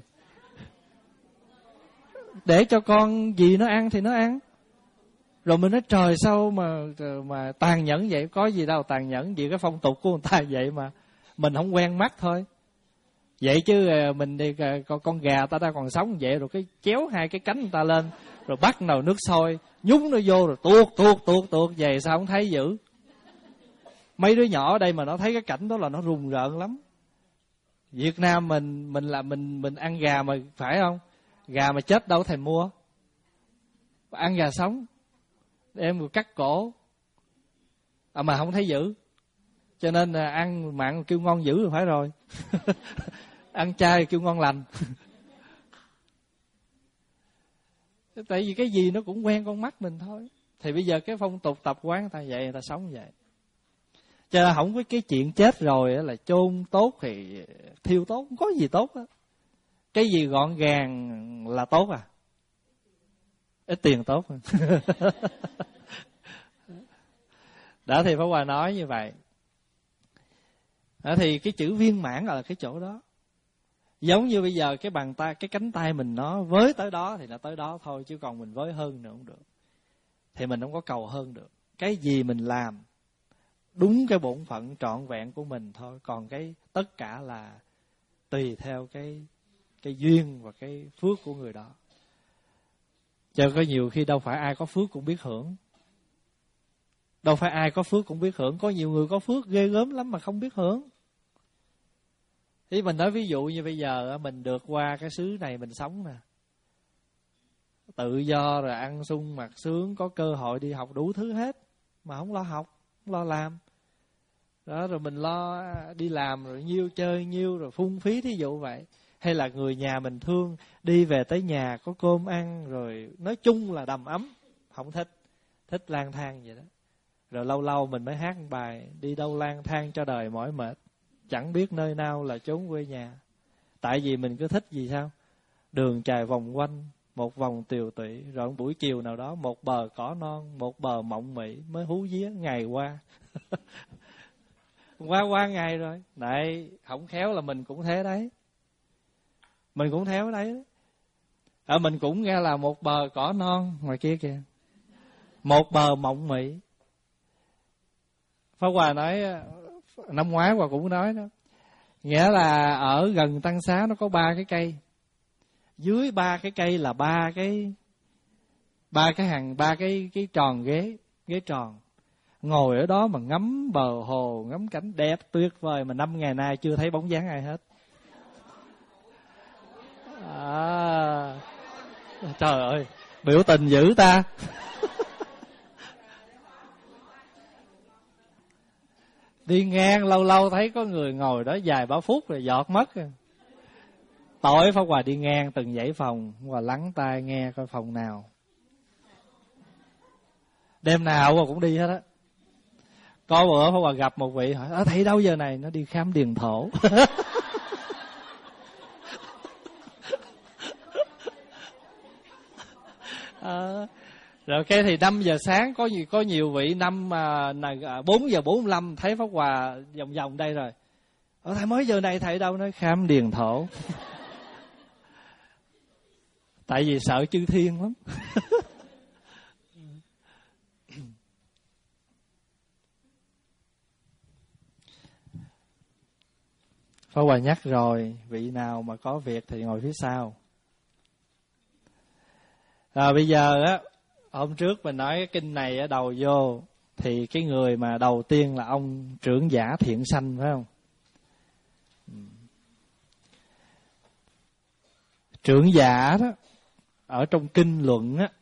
để cho con gì nó ăn thì nó ăn. Rồi mình nói trời sao mà mà tàn nhẫn vậy? Có gì đâu tàn nhẫn, vì cái phong tục của người ta vậy mà mình không quen mắt thôi. Vậy chứ mình đi con, con gà ta ta còn sống vậy, rồi cái chéo hai cái cánh người ta lên, rồi bắt nồi nước sôi nhúng nó vô rồi tuột tuột tuột tuột vậy, sao không thấy dữ? Mấy đứa nhỏ ở đây mà nó thấy cái cảnh đó là nó rùng rợn lắm. Việt Nam mình mình là mình mình ăn gà mà phải không? Gà mà chết đâu thèm mua. Ăn gà sống em vừa cắt cổ à, mà không thấy dữ. Cho nên là ăn mặn kêu ngon dữ rồi phải rồi. Ăn chay kêu ngon lành. Tại vì cái gì nó cũng quen con mắt mình thôi. Thì bây giờ cái phong tục tập quán người ta vậy, người ta sống vậy. Cho nên không có cái chuyện chết rồi là chôn tốt thì thiêu tốt, không có gì tốt á. Cái gì gọn gàng là tốt à? Ít tiền tốt. Đã thì Pháp Hòa nói như vậy. Đó thì cái chữ viên mãn là cái chỗ đó. Giống như bây giờ cái bàn tay, cái cánh tay mình nó với tới đó thì nó tới đó thôi, chứ còn mình với hơn nữa không được. Thì mình không có cầu hơn được. Cái gì mình làm đúng cái bổn phận trọn vẹn của mình thôi, còn cái tất cả là tùy theo cái cái duyên và cái phước của người đó. Cho có nhiều khi đâu phải ai có phước cũng biết hưởng. Đâu phải ai có phước cũng biết hưởng. Có nhiều người có phước ghê gớm lắm mà không biết hưởng. Thì mình nói ví dụ như bây giờ mình được qua cái xứ này mình sống nè, tự do rồi ăn sung mặc sướng, có cơ hội đi học đủ thứ hết, mà không lo học, không lo làm. Đó, rồi mình lo đi làm rồi nhiêu chơi nhiêu rồi phung phí, thí dụ vậy. Hay là người nhà mình thương, đi về tới nhà có cơm ăn, rồi nói chung là đầm ấm. Không thích, thích lang thang vậy đó. Rồi lâu lâu mình mới hát một bài đi đâu lang thang cho đời mỏi mệt, chẳng biết nơi nào là chốn quê nhà. Tại vì mình cứ thích gì sao? Đường chài vòng quanh, một vòng tiều tụy, rồi buổi chiều nào đó một bờ cỏ non, một bờ mộng mị mới hú vía ngày qua. Qua qua ngày rồi. Đấy, không khéo là mình cũng thế đấy. Mình cũng theo đấy. Ở mình cũng nghe là một bờ cỏ non ngoài kia kìa, một bờ mộng mị. Pháp Hòa nói, năm ngoái Hòa cũng nói đó, nghĩa là ở gần Tăng Xá nó có ba cái cây, dưới ba cái cây là ba cái ba cái hàng ba cái cái tròn ghế ghế tròn, ngồi ở đó mà ngắm bờ hồ, ngắm cảnh đẹp tuyệt vời, mà năm ngày nay chưa thấy bóng dáng ai hết. À, trời ơi, biểu tình dữ ta. Đi ngang lâu lâu thấy có người ngồi đó vài ba phút rồi giọt mất rồi. Tối Pháp Hòa đi ngang từng dãy phòng, Hòa lắng tai nghe coi phòng nào. Đêm nào mà cũng đi hết á. Có bữa Pháp Hòa gặp một vị hỏi: à, thầy đâu giờ này? Nó đi khám điền thổ. à, Rồi cái thì năm giờ sáng có nhiều, có nhiều vị năm mà bốn giờ bốn mươi lăm thấy Pháp Hòa vòng vòng đây rồi. Ở thầy mới giờ này thầy đâu? Nói khám điền thổ. Tại vì sợ chư thiên lắm. Pháp Hòa nhắc rồi, vị nào mà có việc thì ngồi phía sau. Rồi bây giờ á, hôm trước mình nói cái kinh này ở đầu vô, thì cái người mà đầu tiên là ông trưởng giả Thiện Sanh, phải không? Trưởng giả đó, ở trong kinh luận á,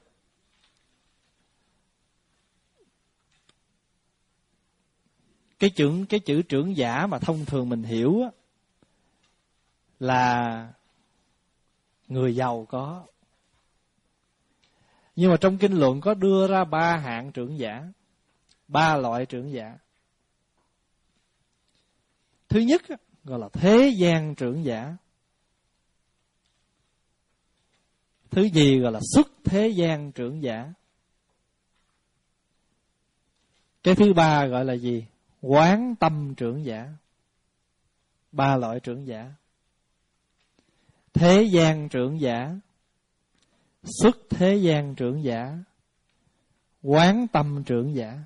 cái chữ, cái chữ trưởng giả mà thông thường mình hiểu á, là người giàu có. Nhưng mà trong kinh luận có đưa ra ba hạng trưởng giả, ba loại trưởng giả. Thứ nhất gọi là thế gian trưởng giả. Thứ gì gọi là xuất thế gian trưởng giả. Cái thứ ba gọi là gì? Quán tâm trưởng giả. Ba loại trưởng giả: thế gian trưởng giả, xuất thế gian trưởng giả, quán tâm trưởng giả.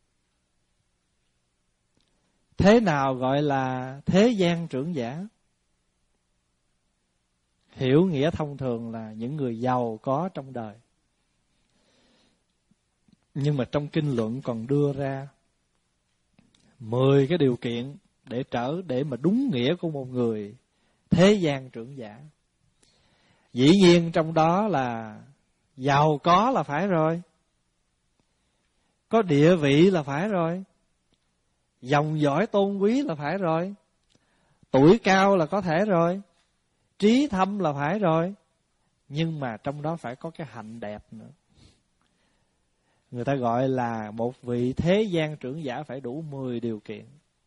Thế nào gọi là thế gian trưởng giả? Hiểu nghĩa thông thường là những người giàu có trong đời. Nhưng mà trong kinh luận còn đưa ra mười cái điều kiện để trở để mà đúng nghĩa của một người thế gian trưởng giả. Dĩ nhiên trong đó là giàu có là phải rồi, có địa vị là phải rồi, dòng dõi tôn quý là phải rồi, tuổi cao là có thể rồi, trí thâm là phải rồi. Nhưng mà trong đó phải có cái hạnh đẹp nữa. Người ta gọi là một vị thế gian trưởng giả phải đủ mười điều kiện.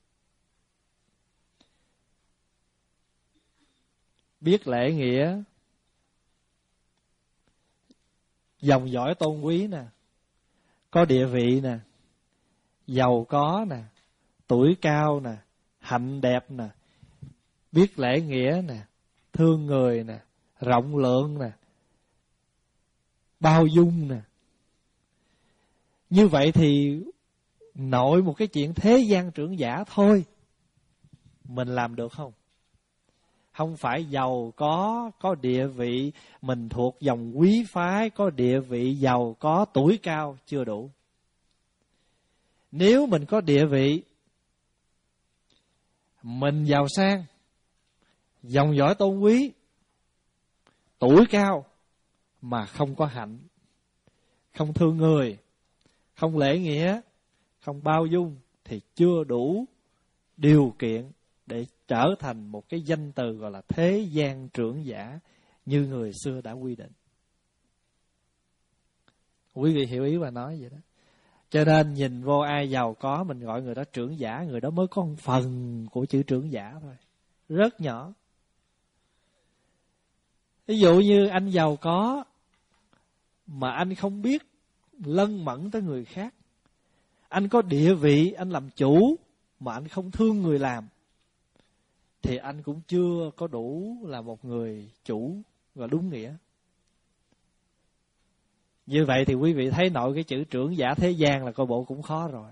Biết lễ nghĩa, dòng dõi tôn quý nè, có địa vị nè, giàu có nè, tuổi cao nè, hạnh đẹp nè, biết lễ nghĩa nè, thương người nè, rộng lượng nè, bao dung nè. Như vậy thì nội một cái chuyện thế gian trưởng giả thôi, mình làm được không? Không phải giàu có, có địa vị, mình thuộc dòng quý phái, có địa vị, giàu có, tuổi cao chưa đủ. Nếu mình có địa vị, mình giàu sang, dòng dõi tôn quý, tuổi cao, mà không có hạnh, không thương người, không lễ nghĩa, không bao dung, thì chưa đủ điều kiện để trở thành một cái danh từ gọi là thế gian trưởng giả như người xưa đã quy định. Quý vị hiểu ý bà nói vậy đó. Cho nên nhìn vô ai giàu có mình gọi người đó trưởng giả, người đó mới có một phần của chữ trưởng giả thôi, rất nhỏ. Ví dụ như anh giàu có mà anh không biết lân mẫn tới người khác, anh có địa vị, anh làm chủ mà anh không thương người làm, thì anh cũng chưa có đủ là một người chủ và đúng nghĩa. Như vậy thì quý vị thấy nội cái chữ trưởng giả thế gian là coi bộ cũng khó rồi.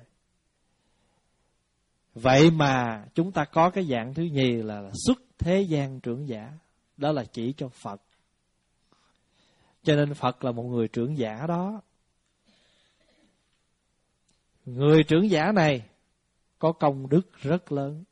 Vậy mà chúng ta có cái dạng thứ nhì là xuất thế gian trưởng giả. Đó là chỉ cho Phật. Cho nên Phật là một người trưởng giả đó. Người trưởng giả này có công đức rất lớn.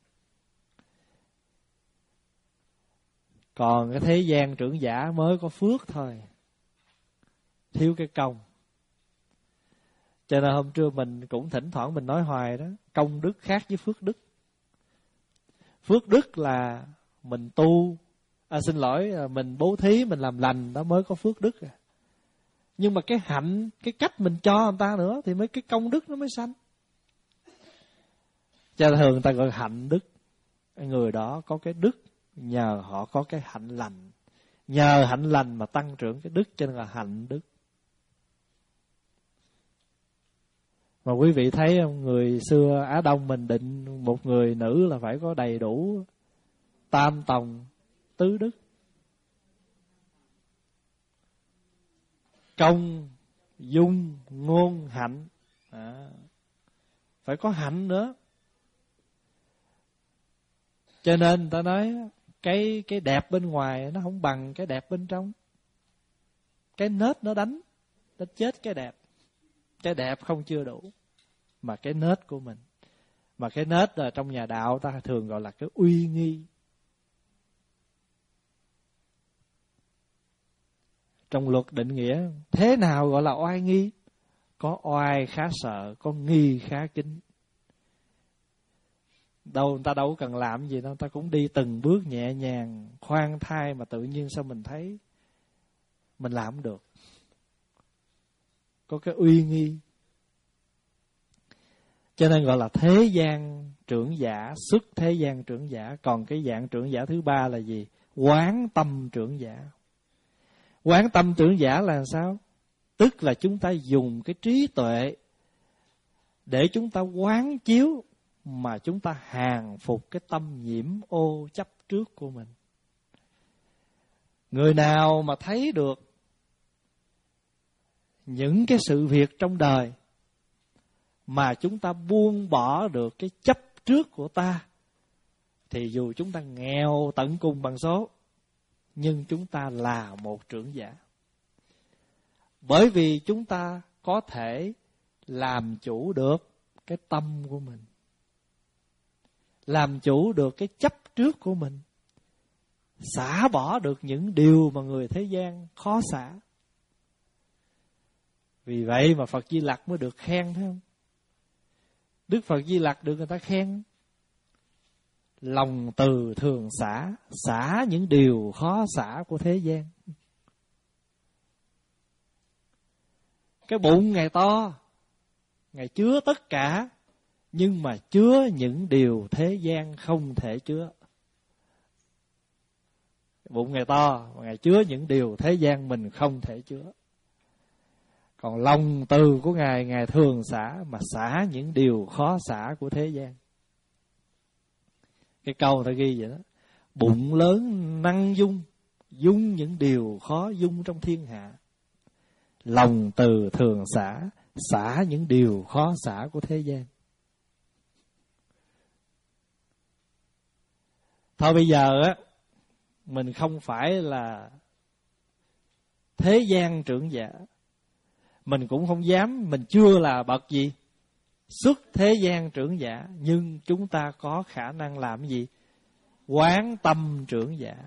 Còn cái thế gian trưởng giả mới có phước thôi, thiếu cái công. Cho nên hôm trưa mình cũng thỉnh thoảng mình nói hoài đó, công đức khác với phước đức. Phước đức là mình tu, à, xin lỗi, mình bố thí, mình làm lành đó mới có phước đức. À. Nhưng mà cái hạnh, cái cách mình cho người ta nữa thì mới cái công đức nó mới sanh. Cho nên thường người ta gọi hạnh đức. Người đó có cái đức nhờ họ có cái hạnh lành. Nhờ hạnh lành mà tăng trưởng cái đức, cho nên là hạnh đức. Mà quý vị thấy không, người xưa Á Đông mình định một người nữ là phải có đầy đủ tam tòng tứ đức. Công, dung, ngôn, hạnh. À, phải có hạnh nữa. Cho nên người ta nói cái cái đẹp bên ngoài nó không bằng cái đẹp bên trong. Cái nết nó đánh, nó chết cái đẹp. Cái đẹp không chưa đủ, mà cái nết của mình. Mà cái nết là trong nhà đạo ta thường gọi là cái uy nghi. Trong luật định nghĩa thế nào gọi là oai nghi? Có oai khá sợ, có nghi khá kính. Đâu người ta đâu cần làm gì đâu, người ta cũng đi từng bước nhẹ nhàng, khoan thai, mà tự nhiên sao mình thấy mình làm được. Có cái uy nghi. Cho nên gọi là thế gian trưởng giả, xuất thế gian trưởng giả. Còn cái dạng trưởng giả thứ ba là gì? Quán tâm trưởng giả. Quán tâm trưởng giả là sao? Tức là chúng ta dùng cái trí tuệ để chúng ta quán chiếu, mà chúng ta hàng phục cái tâm nhiễm ô chấp trước của mình. Người nào mà thấy được những cái sự việc trong đời mà chúng ta buông bỏ được cái chấp trước của ta, thì dù chúng ta nghèo tận cùng bằng số, nhưng chúng ta là một trưởng giả. Bởi vì chúng ta có thể làm chủ được cái tâm của mình, làm chủ được cái chấp trước của mình, xả bỏ được những điều mà người thế gian khó xả. Vì vậy mà Phật Di Lặc mới được khen, phải không? Đức Phật Di Lặc được người ta khen lòng từ thường xả, xả những điều khó xả của thế gian. Cái bụng Ngài to, Ngài chứa tất cả, nhưng mà chứa những điều thế gian không thể chứa. Bụng Ngài to, Ngài chứa những điều thế gian mình không thể chứa. Còn lòng từ của Ngài, Ngài thường xả, mà xả những điều khó xả của thế gian. Cái câu ta ghi vậy đó: bụng lớn năng dung, dung những điều khó dung trong thiên hạ. Lòng từ thường xả, xả những điều khó xả của thế gian. Thôi bây giờ á, mình không phải là thế gian trưởng giả, mình cũng không dám, mình chưa là bậc gì xuất thế gian trưởng giả, nhưng chúng ta có khả năng làm gì? Quán tâm trưởng giả.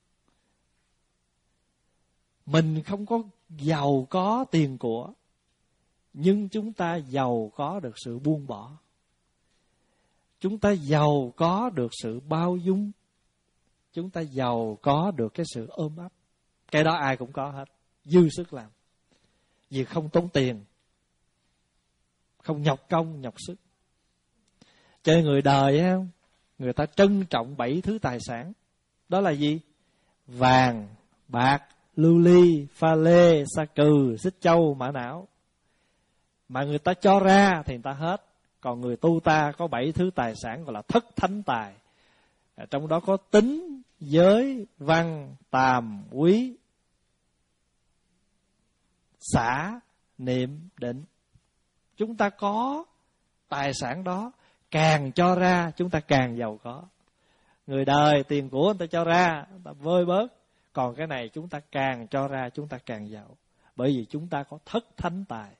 Mình không có giàu có tiền của, nhưng chúng ta giàu có được sự buông bỏ. Chúng ta giàu có được sự bao dung. Chúng ta giàu có được cái sự ôm ấp. Cái đó ai cũng có hết, dư sức làm. Vì không tốn tiền, không nhọc công, nhọc sức. Cho nên người đời á, người ta trân trọng bảy thứ tài sản. Đó là gì? Vàng, bạc, lưu ly, pha lê, sa cừ, xích châu, mã não. Mà người ta cho ra thì người ta hết. Còn người tu ta có bảy thứ tài sản gọi là thất thánh tài. Trong đó có tính, giới, văn, tàm, quý, xả, niệm, định. Chúng ta có tài sản đó, càng cho ra chúng ta càng giàu có. Người đời tiền của người ta cho ra, người ta vơi bớt. Còn cái này chúng ta càng cho ra chúng ta càng giàu. Bởi vì chúng ta có thất thánh tài.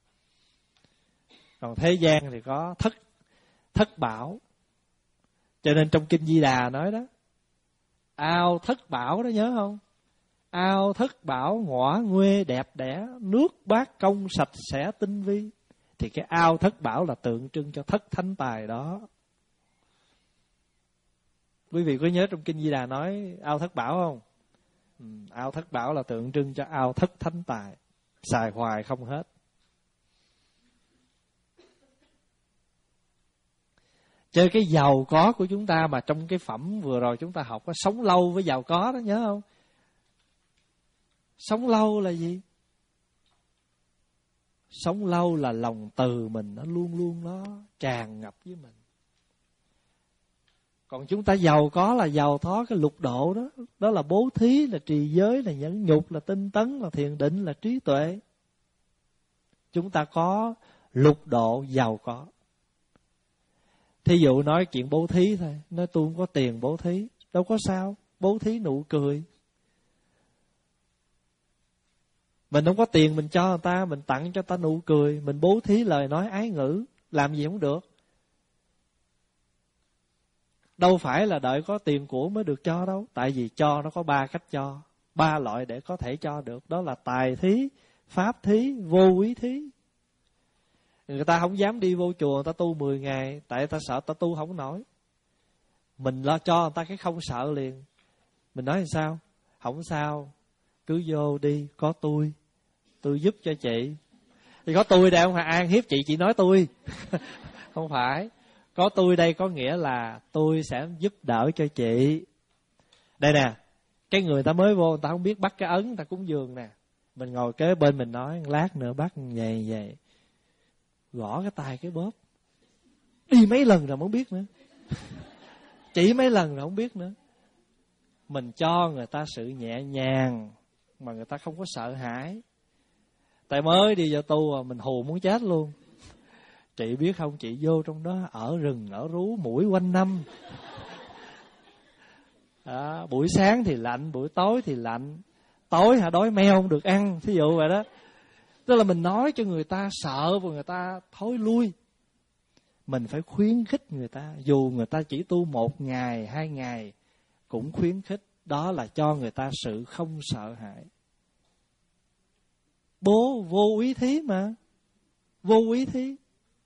Còn thế gian thì có thất thất bảo. Cho nên trong Kinh Di Đà nói đó, ao thất bảo đó, nhớ không? Ao thất bảo ngõa nguê đẹp đẽ, nước bát công sạch sẽ tinh vi. Thì cái ao thất bảo là tượng trưng cho thất thánh tài đó. Quý vị có nhớ trong Kinh Di Đà nói ao thất bảo không? Ừ, ao thất bảo là tượng trưng cho ao thất thánh tài. xài hoài không hết. Chơi cái giàu có của chúng ta mà trong cái phẩm vừa rồi chúng ta học có sống lâu với giàu có đó, nhớ không? Sống lâu là gì? Sống lâu là lòng từ mình nó luôn luôn nó tràn ngập với mình. Còn chúng ta giàu có là giàu có cái lục độ đó. Đó là bố thí, là trì giới, là nhẫn nhục, là tinh tấn, là thiền định, là trí tuệ. Chúng ta có lục độ giàu có. Thí dụ nói chuyện bố thí thôi, nói tôi không có tiền bố thí, đâu có sao, bố thí nụ cười. Mình không có tiền mình cho người ta, mình tặng cho ta nụ cười, mình bố thí lời nói ái ngữ, làm gì không được. Đâu phải là đợi có tiền của mới được cho đâu, tại vì cho nó có ba cách cho, ba loại để có thể cho được, đó là tài thí, pháp thí, vô quý thí. Người ta không dám đi vô chùa người ta tu mười ngày, tại người ta sợ ta tu không nổi. Mình lo cho người ta cái không sợ liền. Mình nói làm sao? Không sao, cứ vô đi, có tôi, tôi giúp cho chị. Thì có tôi đây không phải an hiếp chị, chị nói tôi. Không phải. Có tôi đây có nghĩa là tôi sẽ giúp đỡ cho chị. Đây nè, cái người ta mới vô, người ta không biết bắt cái ấn, người ta cúng dường nè. Mình ngồi kế bên mình nói, lát nữa bắt vậy vậy. Gõ cái tay cái bóp. Đi mấy lần rồi không biết nữa. Chỉ mấy lần rồi không biết nữa. Mình cho người ta sự nhẹ nhàng mà người ta không có sợ hãi. Tại mới đi vô tu à, mình hù muốn chết luôn. Chị biết không, chị vô trong đó ở rừng ở rú muỗi quanh năm. À, buổi sáng thì lạnh, buổi tối thì lạnh. Tối hả đói meo không được ăn, thí dụ vậy đó. Tức là mình nói cho người ta sợ và người ta thối lui. Mình phải khuyến khích người ta, dù người ta chỉ tu một ngày, hai ngày, cũng khuyến khích. Đó là cho người ta sự không sợ hãi. Bố vô úy thí mà. Vô úy thí.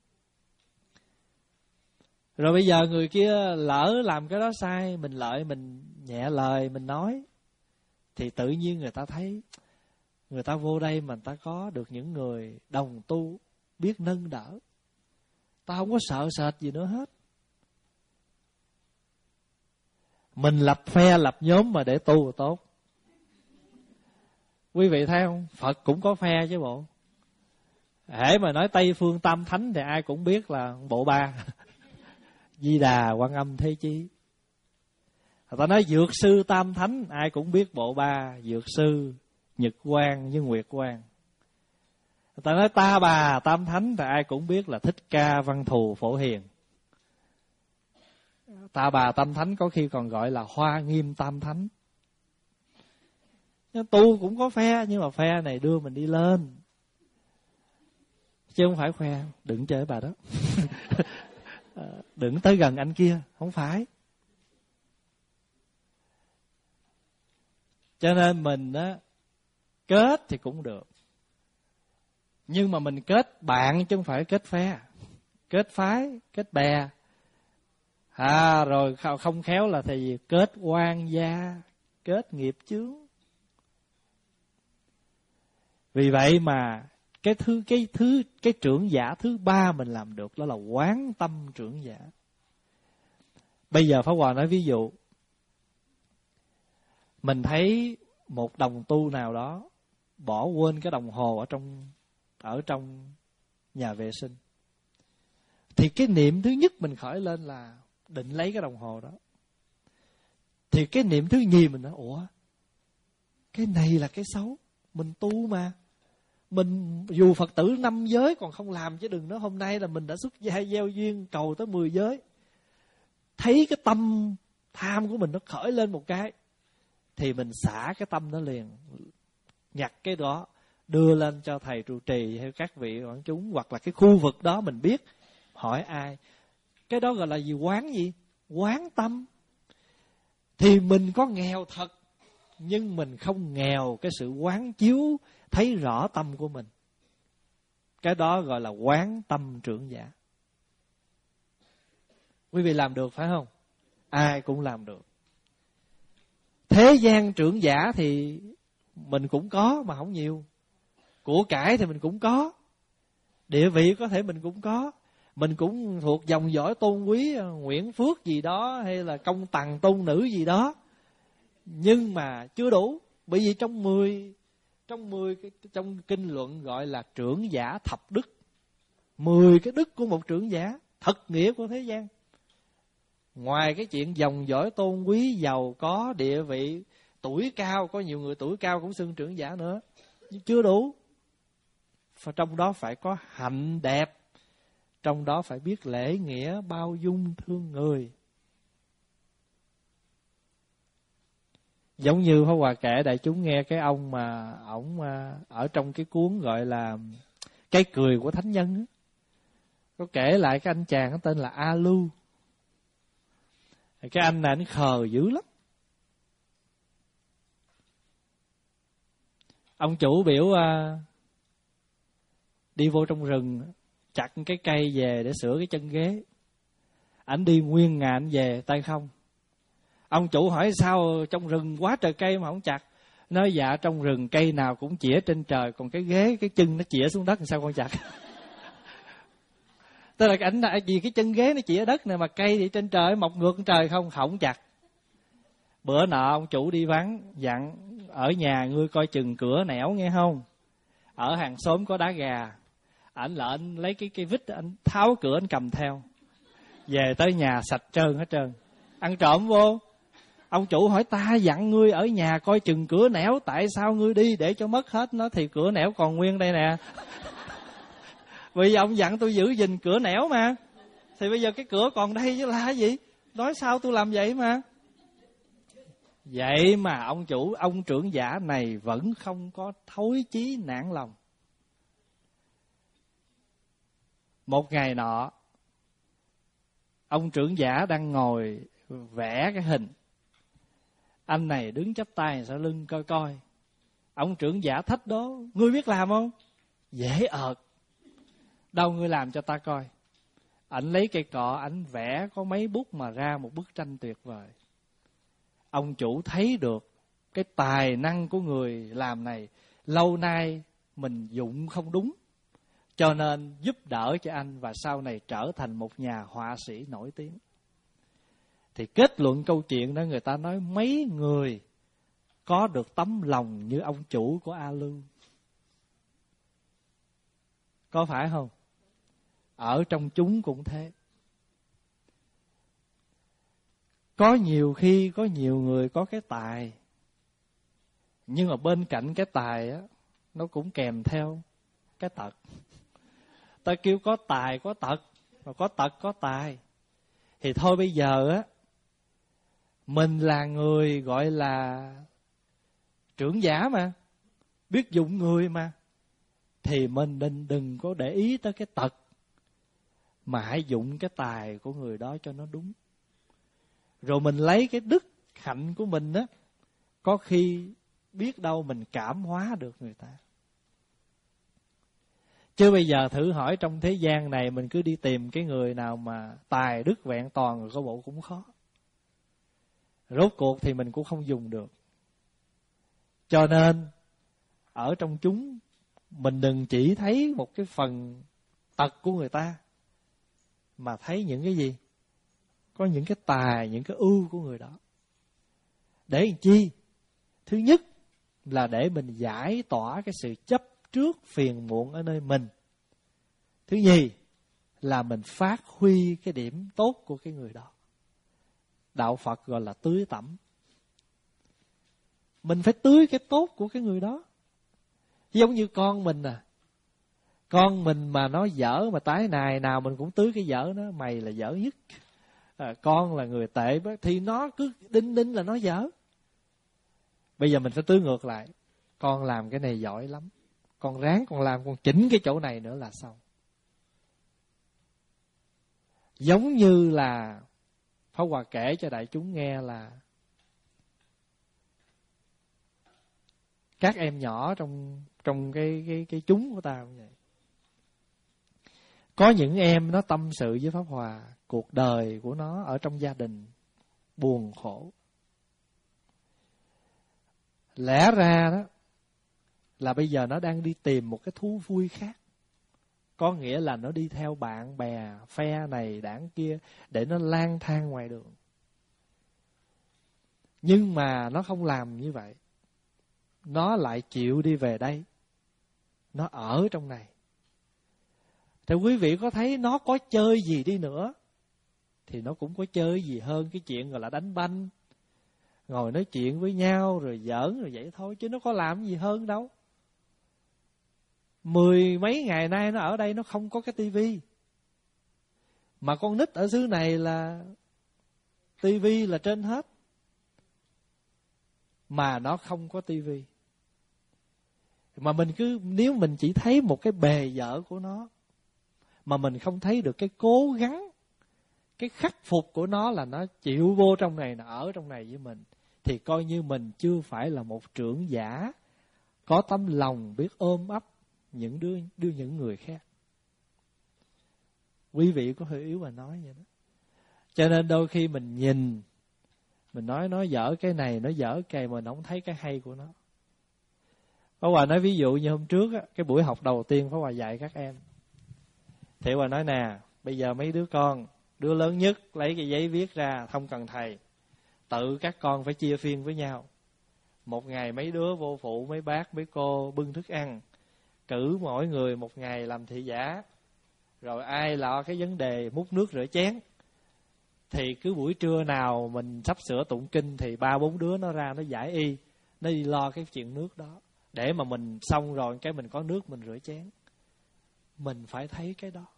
Rồi bây giờ người kia lỡ làm cái đó sai, mình lợi, mình nhẹ lời, mình nói, thì tự nhiên người ta thấy, người ta vô đây mà người ta có được những người đồng tu, biết nâng đỡ. Ta không có sợ sệt gì nữa hết. Mình lập phe, lập nhóm mà để tu là tốt. Quý vị thấy không? Phật cũng có phe chứ bộ. Hễ mà nói Tây Phương Tam Thánh thì ai cũng biết là bộ ba. Di Đà, Quan Âm, Thế Chí. Người ta nói Dược Sư Tam Thánh, ai cũng biết bộ ba. Dược Sư, Nhật Quang với Nguyệt Quang. Người ta nói Ta Bà Tam Thánh thì ai cũng biết là Thích Ca, Văn Thù, Phổ Hiền. Ta Bà Tam Thánh có khi còn gọi là Hoa Nghiêm Tam Thánh. Tu cũng có phe, nhưng mà phe này đưa mình đi lên, chứ không phải khoe đừng chơi bà đó. Đừng tới gần anh kia, không phải. Cho nên mình á, kết thì cũng được, nhưng mà mình kết bạn chứ không phải kết phe, kết phái, kết bè. À rồi không khéo là thì kết oan gia, kết nghiệp chướng. Vì vậy mà cái thứ cái thứ cái trưởng giả thứ ba mình làm được đó là quán tâm trưởng giả. Bây giờ Pháp Hòa nói ví dụ, mình thấy một đồng tu nào đó bỏ quên cái đồng hồ ở trong ở trong nhà vệ sinh, thì cái niệm thứ nhất mình khởi lên là định lấy cái đồng hồ đó. Thì cái niệm thứ nhì mình nói, ủa, cái này là cái xấu, mình tu mà. Mình dù Phật tử năm giới còn không làm, chứ đừng nói hôm nay là mình đã xuất gia gieo duyên cầu tới mười giới. Thấy cái tâm tham của mình nó khởi lên một cái, thì mình xả cái tâm đó liền, nhặt cái đó đưa lên cho thầy trụ trì hay các vị quán chúng, hoặc là cái khu vực đó mình biết, hỏi ai. Cái đó gọi là gì? Quán gì? Quán tâm. Thì mình có nghèo thật, nhưng mình không nghèo cái sự quán chiếu thấy rõ tâm của mình. Cái đó gọi là quán tâm trưởng giả. Quý vị làm được phải không? Ai cũng làm được. Thế gian trưởng giả thì mình cũng có mà không nhiều. của cải thì mình cũng có, địa vị có thể mình cũng có, mình cũng thuộc dòng dõi tôn quý Nguyễn Phước gì đó, hay là công tằng tôn nữ gì đó, nhưng mà chưa đủ. Bởi vì trong mười trong mười trong kinh luận gọi là trưởng giả thập đức, mười cái đức của một trưởng giả thật nghĩa của thế gian. Ngoài cái chuyện dòng dõi tôn quý, giàu có, địa vị, tuổi cao, có nhiều người tuổi cao cũng xưng trưởng giả nữa, nhưng chưa đủ. Và trong đó phải có hạnh đẹp, trong đó phải biết lễ nghĩa, bao dung, thương người. Giống như Pháp Hòa kể đại chúng nghe cái ông mà ổng ở trong cái cuốn gọi là Cái cười của thánh nhân, có kể lại cái anh chàng có tên là A Lưu. Cái anh này anh khờ dữ lắm. Ông chủ biểu uh, đi vô trong rừng chặt cái cây về để sửa cái chân ghế. Ảnh đi nguyên ngày ảnh về tay không. Ông chủ hỏi sao trong rừng quá trời cây mà không chặt. Nói dạ trong rừng cây nào cũng chĩa trên trời, còn cái ghế cái chân nó chĩa xuống đất làm sao con chặt. Tức là ảnh là vì cái chân ghế nó chĩa đất này, mà cây thì trên trời mọc ngược trên trời không, không chặt. Bữa nọ ông chủ đi vắng dặn ở nhà ngươi coi chừng cửa nẻo nghe không. Ở hàng xóm có đá gà, ảnh là anh lấy cái cái vít anh tháo cửa anh cầm theo. Về tới nhà sạch trơn hết trơn. Ăn trộm vô. Ông chủ hỏi ta dặn ngươi ở nhà coi chừng cửa nẻo, tại sao ngươi đi để cho mất hết nó, thì cửa nẻo còn nguyên đây nè. Vì ông dặn tôi giữ gìn cửa nẻo mà, thì bây giờ cái cửa còn đây chứ là gì. Nói sao tôi làm vậy mà. Vậy mà ông chủ, ông trưởng giả này vẫn không có thối chí nản lòng. Một ngày nọ, ông trưởng giả đang ngồi vẽ cái hình. Anh này đứng chắp tay sau lưng coi coi. Ông trưởng giả thách đó, ngươi biết làm không? Dễ ợt. Đâu ngươi làm cho ta coi. Ảnh lấy cây cọ, ảnh vẽ có mấy bút mà ra một bức tranh tuyệt vời. Ông chủ thấy được cái tài năng của người làm này lâu nay mình dụng không đúng, cho nên giúp đỡ cho anh và sau này trở thành một nhà họa sĩ nổi tiếng. Thì kết luận câu chuyện đó, người ta nói mấy người có được tấm lòng như ông chủ của A Lưu. Có phải không? Ở trong chúng cũng thế. Có nhiều khi có nhiều người có cái tài, nhưng mà bên cạnh cái tài á, nó cũng kèm theo cái tật. Ta kêu có tài có tật, mà có tật có tài. Thì thôi bây giờ á, mình là người gọi là trưởng giả mà, biết dụng người mà, thì mình đừng, đừng có để ý tới cái tật, mà hãy dụng cái tài của người đó cho nó đúng. Rồi mình lấy cái đức hạnh của mình á, có khi biết đâu mình cảm hóa được người ta. Chứ bây giờ thử hỏi trong thế gian này, mình cứ đi tìm cái người nào mà tài đức vẹn toàn rồi có bộ cũng khó. Rốt cuộc thì mình cũng không dùng được. Cho nên ở trong chúng, mình đừng chỉ thấy một cái phần tật của người ta, mà thấy những cái gì? Có những cái tài, những cái ưu của người đó. Để làm chi? Thứ nhất là để mình giải tỏa cái sự chấp trước phiền muộn ở nơi mình. Thứ nhì là mình phát huy cái điểm tốt của cái người đó. Đạo Phật gọi là tưới tẩm. Mình phải tưới cái tốt của cái người đó. Giống như con mình à. Con mình mà nó dở, mà tái nài nào mình cũng tưới cái dở nó. Mày là dở nhất. À, con là người tệ, thì nó cứ đinh đinh là nó dở. Bây giờ mình phải tưới ngược lại. Con làm cái này giỏi lắm. Con ráng con làm, con chỉnh cái chỗ này nữa là xong. Giống như là Pháp Hòa kể cho đại chúng nghe là các em nhỏ trong trong cái cái cái chúng của ta cũng vậy. Có những em nó tâm sự với Pháp Hòa cuộc đời của nó ở trong gia đình buồn khổ. Lẽ ra đó là bây giờ nó đang đi tìm một cái thú vui khác. Có nghĩa là nó đi theo bạn bè, phe này, đảng kia, để nó lang thang ngoài đường. Nhưng mà nó không làm như vậy. Nó lại chịu đi về đây. Nó ở trong này. Thì quý vị có thấy nó có chơi gì đi nữa, thì nó cũng có chơi gì hơn cái chuyện gọi là đánh banh, ngồi nói chuyện với nhau rồi giỡn rồi vậy thôi, chứ nó có làm gì hơn đâu. Mười mấy ngày nay nó ở đây nó không có cái tivi. Mà con nít ở xứ này là tivi là trên hết. Mà nó không có tivi. Mà mình cứ, nếu mình chỉ thấy một cái bề dở của nó, mà mình không thấy được cái cố gắng, cái khắc phục của nó là nó chịu vô trong này, nó ở trong này với mình, thì coi như mình chưa phải là một trưởng giả có tấm lòng biết ôm ấp những đứa, đưa những người khác. Quý vị có hơi yếu mà nói vậy đó. Cho nên đôi khi mình nhìn, mình nói nó dở cái này, nó dở cái, mình không thấy cái hay của nó. Pháp Hòa nói ví dụ như hôm trước á, cái buổi học đầu tiên Pháp Hòa dạy các em, thì Hòa nói nè, bây giờ mấy đứa con, đứa lớn nhất lấy cái giấy viết ra, không cần thầy, tự các con phải chia phiên với nhau. Một ngày mấy đứa vô phụ, mấy bác, mấy cô bưng thức ăn, cử mỗi người một ngày làm thị giả, rồi ai lo cái vấn đề múc nước rửa chén. Thì cứ buổi trưa nào mình sắp sửa tụng kinh thì ba bốn đứa nó ra nó giải y, nó đi lo cái chuyện nước đó, để mà mình xong rồi cái mình có nước mình rửa chén. Mình phải thấy cái đó.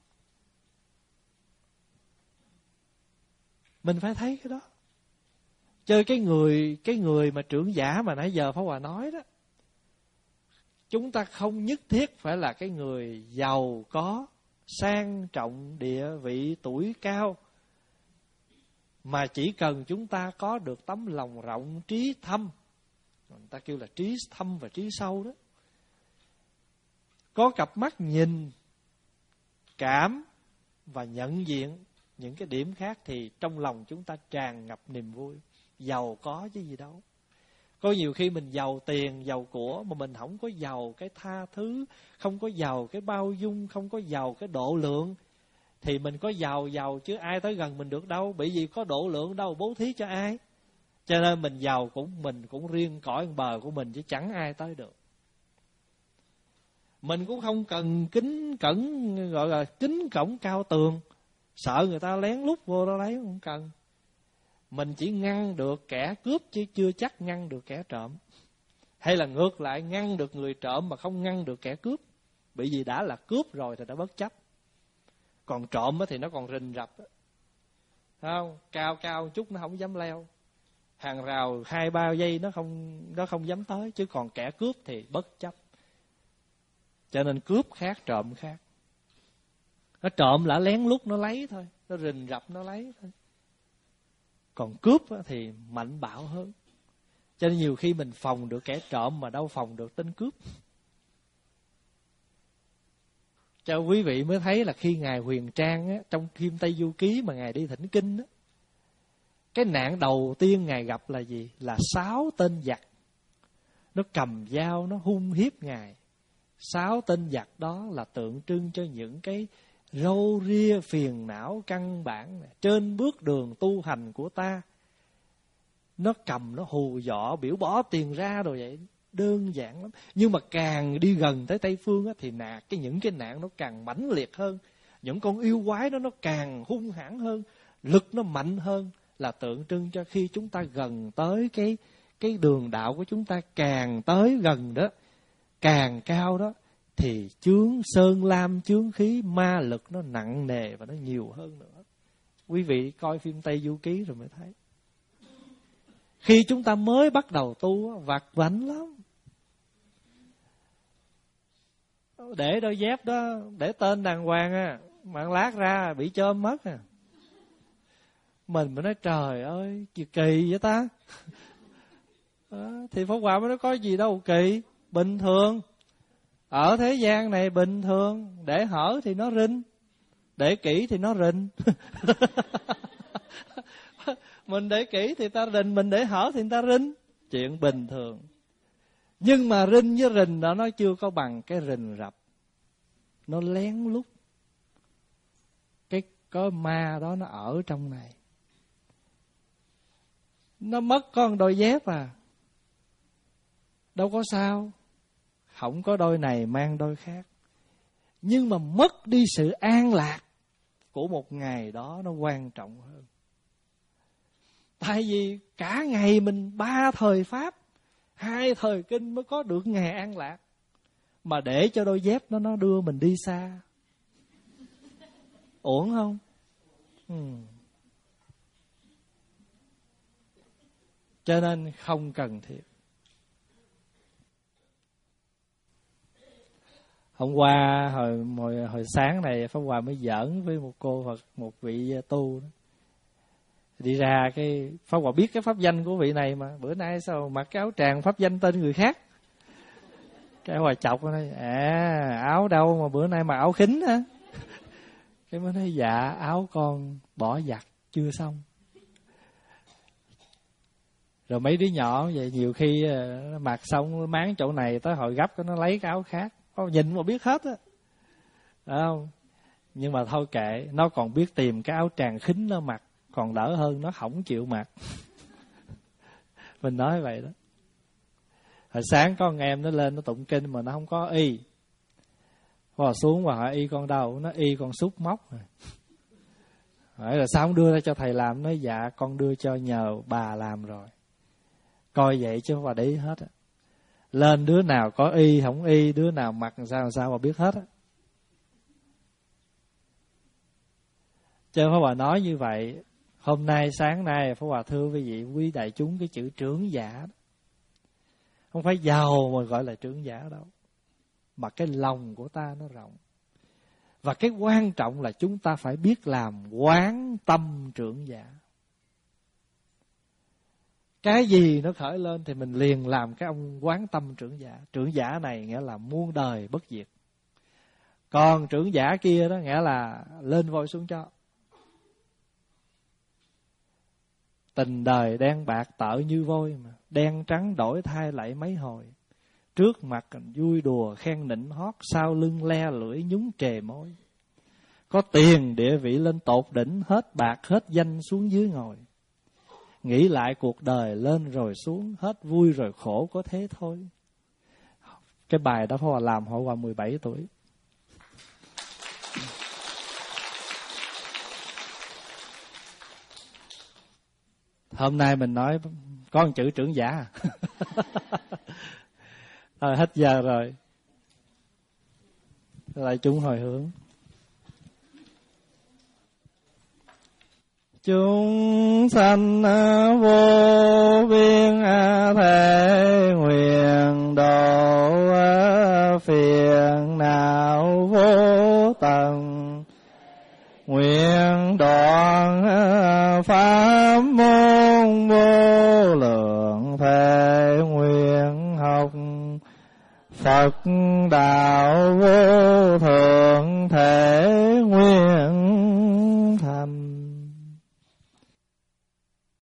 Mình phải thấy cái đó. Chơi cái người cái người mà trưởng giả mà nãy giờ Pháp Hòa nói đó, chúng ta không nhất thiết phải là cái người giàu có, sang trọng, địa vị, tuổi cao, mà chỉ cần chúng ta có được tấm lòng rộng, trí thâm. Người ta kêu là trí thâm và trí sâu đó. Có cặp mắt nhìn, cảm và nhận diện những cái điểm khác, thì trong lòng chúng ta tràn ngập niềm vui. Giàu có chứ gì đâu. Có nhiều khi mình giàu tiền, giàu của, mà mình không có giàu cái tha thứ, không có giàu cái bao dung, không có giàu cái độ lượng, thì mình có giàu giàu chứ ai tới gần mình được đâu. Bởi vì có độ lượng đâu bố thí cho ai. Cho nên mình giàu cũng mình cũng riêng cõi bờ của mình, chứ chẳng ai tới được. Mình cũng không cần kính cẩn, gọi là kính cổng cao tường, sợ người ta lén lút vô đó lấy, không cần. Mình chỉ ngăn được kẻ cướp chứ chưa chắc ngăn được kẻ trộm. Hay là ngược lại, ngăn được người trộm mà không ngăn được kẻ cướp. Bởi vì đã là cướp rồi thì đã bất chấp. Còn trộm thì nó còn rình rập, không? Cao cao chút nó không dám leo, hàng rào hai ba giây nó không nó không dám tới. Chứ còn kẻ cướp thì bất chấp. Cho nên cướp khác, trộm khác. Nó trộm là lén lút nó lấy thôi, nó rình rập nó lấy thôi. Còn cướp thì mạnh bạo hơn. Cho nên nhiều khi mình phòng được kẻ trộm mà đâu phòng được tên cướp. Cho quý vị mới thấy là khi Ngài Huyền Trang á, trong Kim Tây Du Ký mà Ngài đi thỉnh kinh á, cái nạn đầu tiên Ngài gặp là gì? Là sáu tên giặc. Nó cầm dao, nó hung hiếp Ngài. Sáu tên giặc đó là tượng trưng cho những cái râu ria phiền não căn bản này, trên bước đường tu hành của ta. Nó cầm, nó hù dọ, biểu bỏ tiền ra rồi vậy. Đơn giản lắm. Nhưng mà càng đi gần tới Tây Phương á, thì nạt cái những cái nạn nó càng mãnh liệt hơn. Những con yêu quái đó nó càng hung hãn hơn, lực nó mạnh hơn, là tượng trưng cho khi chúng ta gần tới cái cái đường đạo của chúng ta, càng tới gần đó, càng cao đó, thì chướng sơn lam chướng khí ma lực nó nặng nề và nó nhiều hơn nữa. Quý vị coi phim Tây Du Ký rồi mới thấy. Khi chúng ta mới bắt đầu tu, vặt vãnh lắm. Để đôi dép đó, để tên đàng hoàng à, bạn lát ra bị chôm mất à. Mình mới nói trời ơi, kỳ kỳ vậy ta. À, thì Pháp Hòa mới nói có gì đâu kỳ, bình thường. Ở thế gian này bình thường, để hở thì nó rinh, để kỹ thì nó rình. Mình để kỹ thì ta rình, mình để hở thì ta rinh. Chuyện bình thường. Nhưng mà rinh với rình đó nó chưa có bằng cái rình rập. Nó lén lút. Cái có ma đó nó ở trong này. Nó mất con đôi dép à, đâu có sao. Không có đôi này mang đôi khác. Nhưng mà mất đi sự an lạc của một ngày đó nó quan trọng hơn. Tại vì cả ngày mình ba thời Pháp, hai thời kinh mới có được ngày an lạc. Mà để cho đôi dép nó nó đưa mình đi xa, ổn không? Ừ. Cho nên không cần thiết. Hôm qua hồi hồi, hồi sáng này Pháp Hòa mới giỡn với một cô Phật, một vị tu đó. Đi ra cái Pháp Hòa biết cái pháp danh của vị này mà, bữa nay sao mặc cái áo tràng pháp danh tên người khác. Cái Hòa chọc nó nói, à áo đâu mà bữa nay mặc áo khính hả? Cái mới nói dạ áo con bỏ giặt chưa xong. Rồi mấy đứa nhỏ vậy nhiều khi nó mặc xong nó máng chỗ này tới hồi gấp nó lấy cái áo khác. Nhìn mà biết hết á, phải không? Nhưng mà thôi kệ, nó còn biết tìm cái áo tràng khính nó mặc, còn đỡ hơn nó không chịu mặc. Mình nói vậy đó. Hồi sáng có con em nó lên nó tụng kinh mà nó không có y. Rồi xuống và hỏi y con đâu, nó y con xúc móc rồi. Hỏi là sao không đưa ra cho thầy làm? Nói dạ con đưa cho nhờ bà làm rồi. Coi vậy chứ không phải để ý hết á. Lên đứa nào có y không y, đứa nào mặc làm sao làm sao mà biết hết á. Chứ Pháp Hòa nói như vậy. Hôm nay sáng nay Pháp Hòa thưa quý vị quý đại chúng, cái chữ trưởng giả đó, không phải giàu mà gọi là trưởng giả đâu, mà cái lòng của ta nó rộng. Và cái quan trọng là chúng ta phải biết làm quán tâm trưởng giả. Cái gì nó khởi lên thì mình liền làm cái ông quán tâm trưởng giả. Trưởng giả này nghĩa là muôn đời bất diệt. Còn trưởng giả kia đó nghĩa là lên voi xuống chó. Tình đời đen bạc tợ như vôi mà, đen trắng đổi thay lại mấy hồi. Trước mặt vui đùa khen nịnh hót, sau lưng le lưỡi nhúng trề môi. Có tiền địa vị lên tột đỉnh, hết bạc hết danh xuống dưới ngồi. Nghĩ lại cuộc đời lên rồi xuống, hết vui rồi khổ có thế thôi. Cái bài đó Pháp Hòa làm hồi Hòa mười bảy tuổi. Hôm nay mình nói có một chữ trưởng giả. Thôi hết giờ rồi. Lại chúng hồi hướng. Chúng sanh vô biên thể nguyện độ phiền não vô tận, nguyện đoạn pháp môn vô lượng thể, nguyện học Phật đạo vô thượng thể.